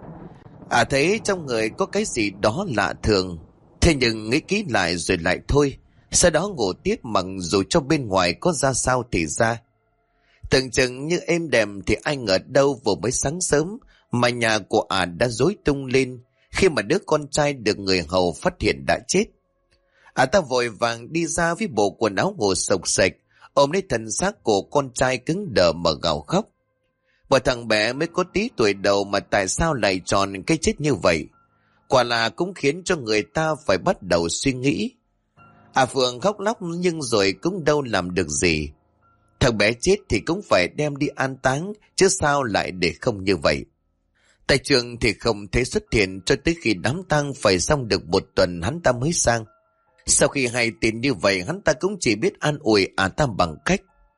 Thấy trong người có cái gì đó lạ thường, thế nhưng nghĩ kỹ lại rồi lại thôi. Sau đó ngủ tiếp mặc dù cho bên ngoài có ra sao thì ra. Tưởng chừng như êm đềm thì ai ngờ đâu vừa mới sáng sớm mà nhà của đã rối tung lên khi mà đứa con trai được người hầu phát hiện đã chết. Ta vội vàng đi ra với bộ quần áo ngủ sộc sạch, ôm lấy thân xác của con trai cứng đờ mà gào khóc. Bởi thằng bé mới có tí tuổi đầu mà tại sao lại tròn cái chết như vậy? Quả là cũng khiến cho người ta phải bắt đầu suy nghĩ. Phượng khóc lóc nhưng rồi cũng đâu làm được gì. Thằng bé chết thì cũng phải đem đi an táng, chứ sao lại để không như vậy. Tại trường thì không thấy xuất hiện cho tới khi đám tang phải xong được một tuần hắn ta mới sang. Sau khi hay tin như vậy, hắn ta cũng chỉ biết an ủi ta bằng cách: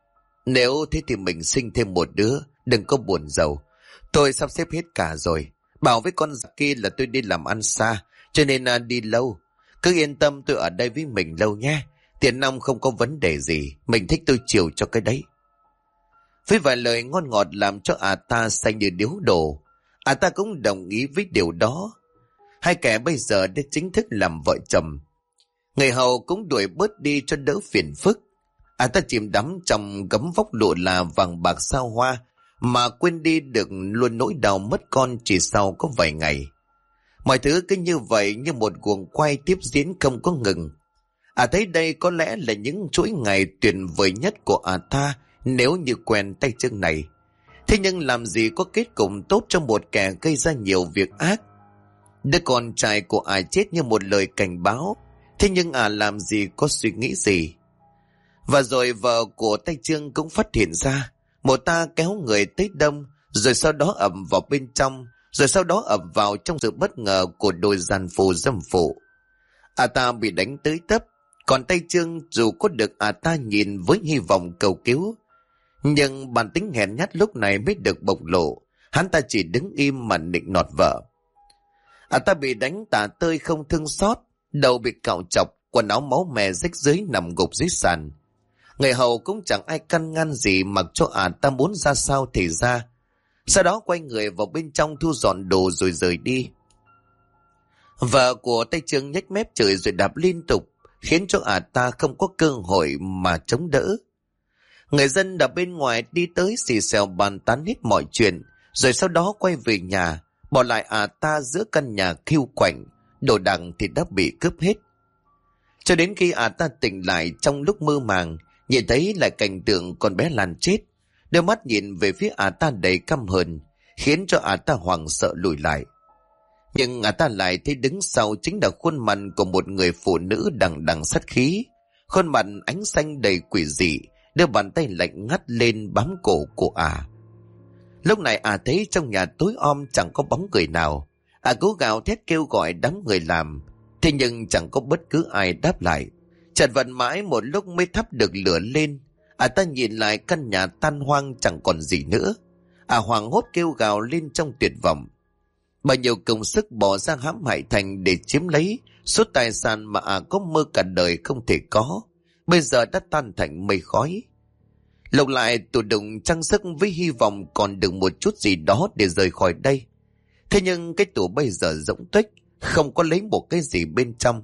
nếu thế thì mình sinh thêm một đứa, đừng có buồn giàu. Tôi sắp xếp hết cả rồi. Bảo với con giặc kia là tôi đi làm ăn xa, cho nên đi lâu. Cứ yên tâm, tôi ở đây với mình lâu nhé. Tiền nong không có vấn đề gì, mình thích tôi chiều cho cái đấy. Với vài lời ngon ngọt làm cho ta say như điếu đổ, ta cũng đồng ý với điều đó. Hai kẻ bây giờ đã chính thức làm vợ chồng. Người hầu cũng đuổi bớt đi cho đỡ phiền phức. Ta chìm đắm trong gấm vóc lụa là vàng bạc sao hoa, mà quên đi được luôn nỗi đau mất con chỉ sau có vài ngày. Mọi thứ cứ như vậy, như một guồng quay tiếp diễn không có ngừng. Thấy đây có lẽ là những chuỗi ngày tuyệt vời nhất của ta nếu như quen tay chân này. Thế nhưng làm gì có kết cục tốt cho một kẻ gây ra nhiều việc ác. Đứa con trai của chết như một lời cảnh báo. Thế nhưng làm gì có suy nghĩ gì. Và rồi vợ của tay Trương cũng phát hiện ra. Một ta kéo người tới đông, rồi sau đó ập vào bên trong, rồi sau đó ập vào trong sự bất ngờ của đôi giàn phù dâm phụ. Ta bị đánh tới tấp, còn tay Trương dù có được ta nhìn với hy vọng cầu cứu, nhưng bản tính hèn nhát lúc này mới được bộc lộ. Hắn ta chỉ đứng im mà nịnh nọt vợ. Ta bị đánh tả tơi không thương xót, đầu bị cạo chọc, quần áo máu me rách rưới nằm gục dưới sàn. Người hầu cũng chẳng ai căn ngăn gì, mặc cho ta muốn ra sao thì ra. Sau đó quay người vào bên trong thu dọn đồ rồi rời đi. Vợ của tay Trương nhếch mép chửi rồi đạp liên tục, khiến cho ta không có cơ hội mà chống đỡ. Người dân ở bên ngoài đi tới xì xèo bàn tán hết mọi chuyện, rồi sau đó quay về nhà, bỏ lại ta giữa căn nhà khiêu quạnh, đồ đạc thì đã bị cướp hết. Cho đến khi ta tỉnh lại trong lúc mơ màng, nhìn thấy lại cảnh tượng con bé Lan chết, đôi mắt nhìn về phía ta đầy căm hờn, khiến cho ta hoảng sợ lùi lại. Nhưng ta lại thấy đứng sau chính là khuôn mặt của một người phụ nữ đằng đằng sát khí, khuôn mặt ánh xanh đầy quỷ dị, đưa bàn tay lạnh ngắt lên bám cổ của Lúc này thấy trong nhà tối om chẳng có bóng người nào. Cố gào thét kêu gọi đám người làm, thế nhưng chẳng có bất cứ ai đáp lại. Chợt vận mãi một lúc mới thắp được lửa lên. Ta nhìn lại căn nhà tan hoang chẳng còn gì nữa. Hoảng hốt kêu gào lên trong tuyệt vọng. Bao nhiêu công sức bỏ ra hãm hại Thành để chiếm lấy số tài sản mà có mơ cả đời không thể có, bây giờ đã tan thành mây khói. Lục lại tủ đựng trang sức với hy vọng còn được một chút gì đó để rời khỏi đây. Thế nhưng cái tủ bây giờ rỗng tuếch, không có lấy một cái gì bên trong.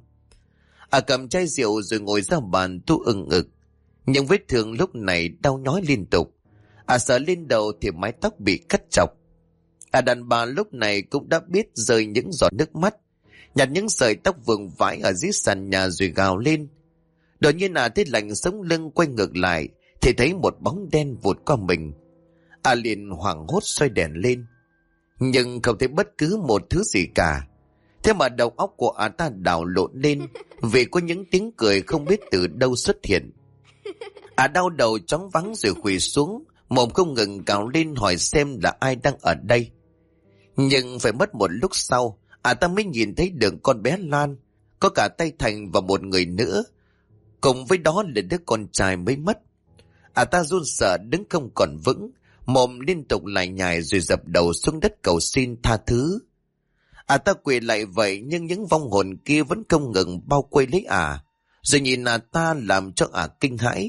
Cầm chai rượu rồi ngồi ra bàn tu ừng ực. Nhưng vết thương lúc này đau nhói liên tục. Sờ lên đầu thì mái tóc bị cắt chọc. Đàn bà lúc này cũng đã biết rơi những giọt nước mắt, nhặt những sợi tóc vương vãi ở dưới sàn nhà rồi gào lên. Đột nhiên thấy lạnh sống lưng, quay ngược lại thì thấy một bóng đen vụt qua mình. Liền hoảng hốt xoay đèn lên, nhưng không thấy bất cứ một thứ gì cả. Thế mà đầu óc của ta đảo lộn lên vì có những tiếng cười không biết từ đâu xuất hiện. Đau đầu chóng vắng rồi quỳ xuống, mồm không ngừng cào lên hỏi xem là ai đang ở đây. Nhưng phải mất một lúc sau, ta mới nhìn thấy được con bé Lan, có cả tay Thành và một người nữa, cùng với đó là đứa con trai mới mất. Ta run sợ đứng không còn vững, mồm liên tục lải nhải rồi dập đầu xuống đất cầu xin tha thứ. Ta quỳ lại vậy nhưng những vong hồn kia vẫn không ngừng bao quây lấy rồi nhìn ta làm cho kinh hãi.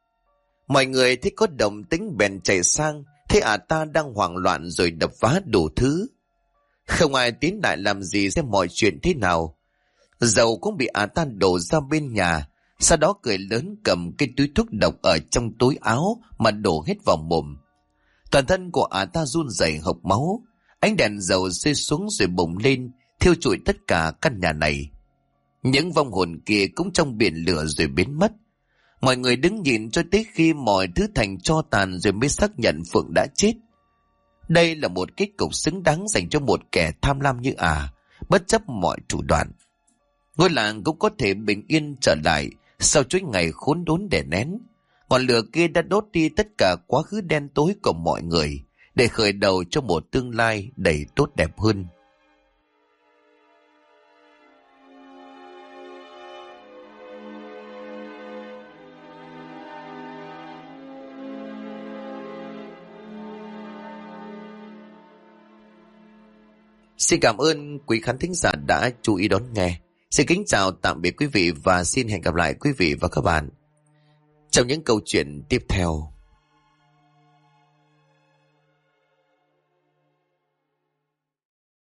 Mọi người thấy có động tĩnh bèn chạy sang, thấy ta đang hoảng loạn rồi đập phá đủ thứ. Không ai tiến lại làm gì xem mọi chuyện thế nào. Dầu cũng bị ta đổ ra bên nhà, sau đó cười lớn cầm cái túi thuốc độc ở trong túi áo mà đổ hết vào mồm. Toàn thân của ta run rẩy hộc máu, ánh đèn dầu rơi xuống rồi bùng lên, thiêu trụi tất cả căn nhà này. Những vong hồn kia cũng trong biển lửa rồi biến mất. Mọi người đứng nhìn cho tới khi mọi thứ thành tro tàn rồi mới xác nhận Phượng đã chết. Đây là một kết cục xứng đáng dành cho một kẻ tham lam như bất chấp mọi thủ đoạn. Ngôi làng cũng có thể bình yên trở lại sau chuỗi ngày khốn đốn đè nén. Ngọn lửa kia đã đốt đi tất cả quá khứ đen tối của mọi người, để khởi đầu cho một tương lai đầy tốt đẹp hơn. Xin cảm ơn quý khán thính giả đã chú ý đón nghe. Xin kính chào tạm biệt quý vị và xin hẹn gặp lại quý vị và các bạn trong những câu chuyện tiếp theo.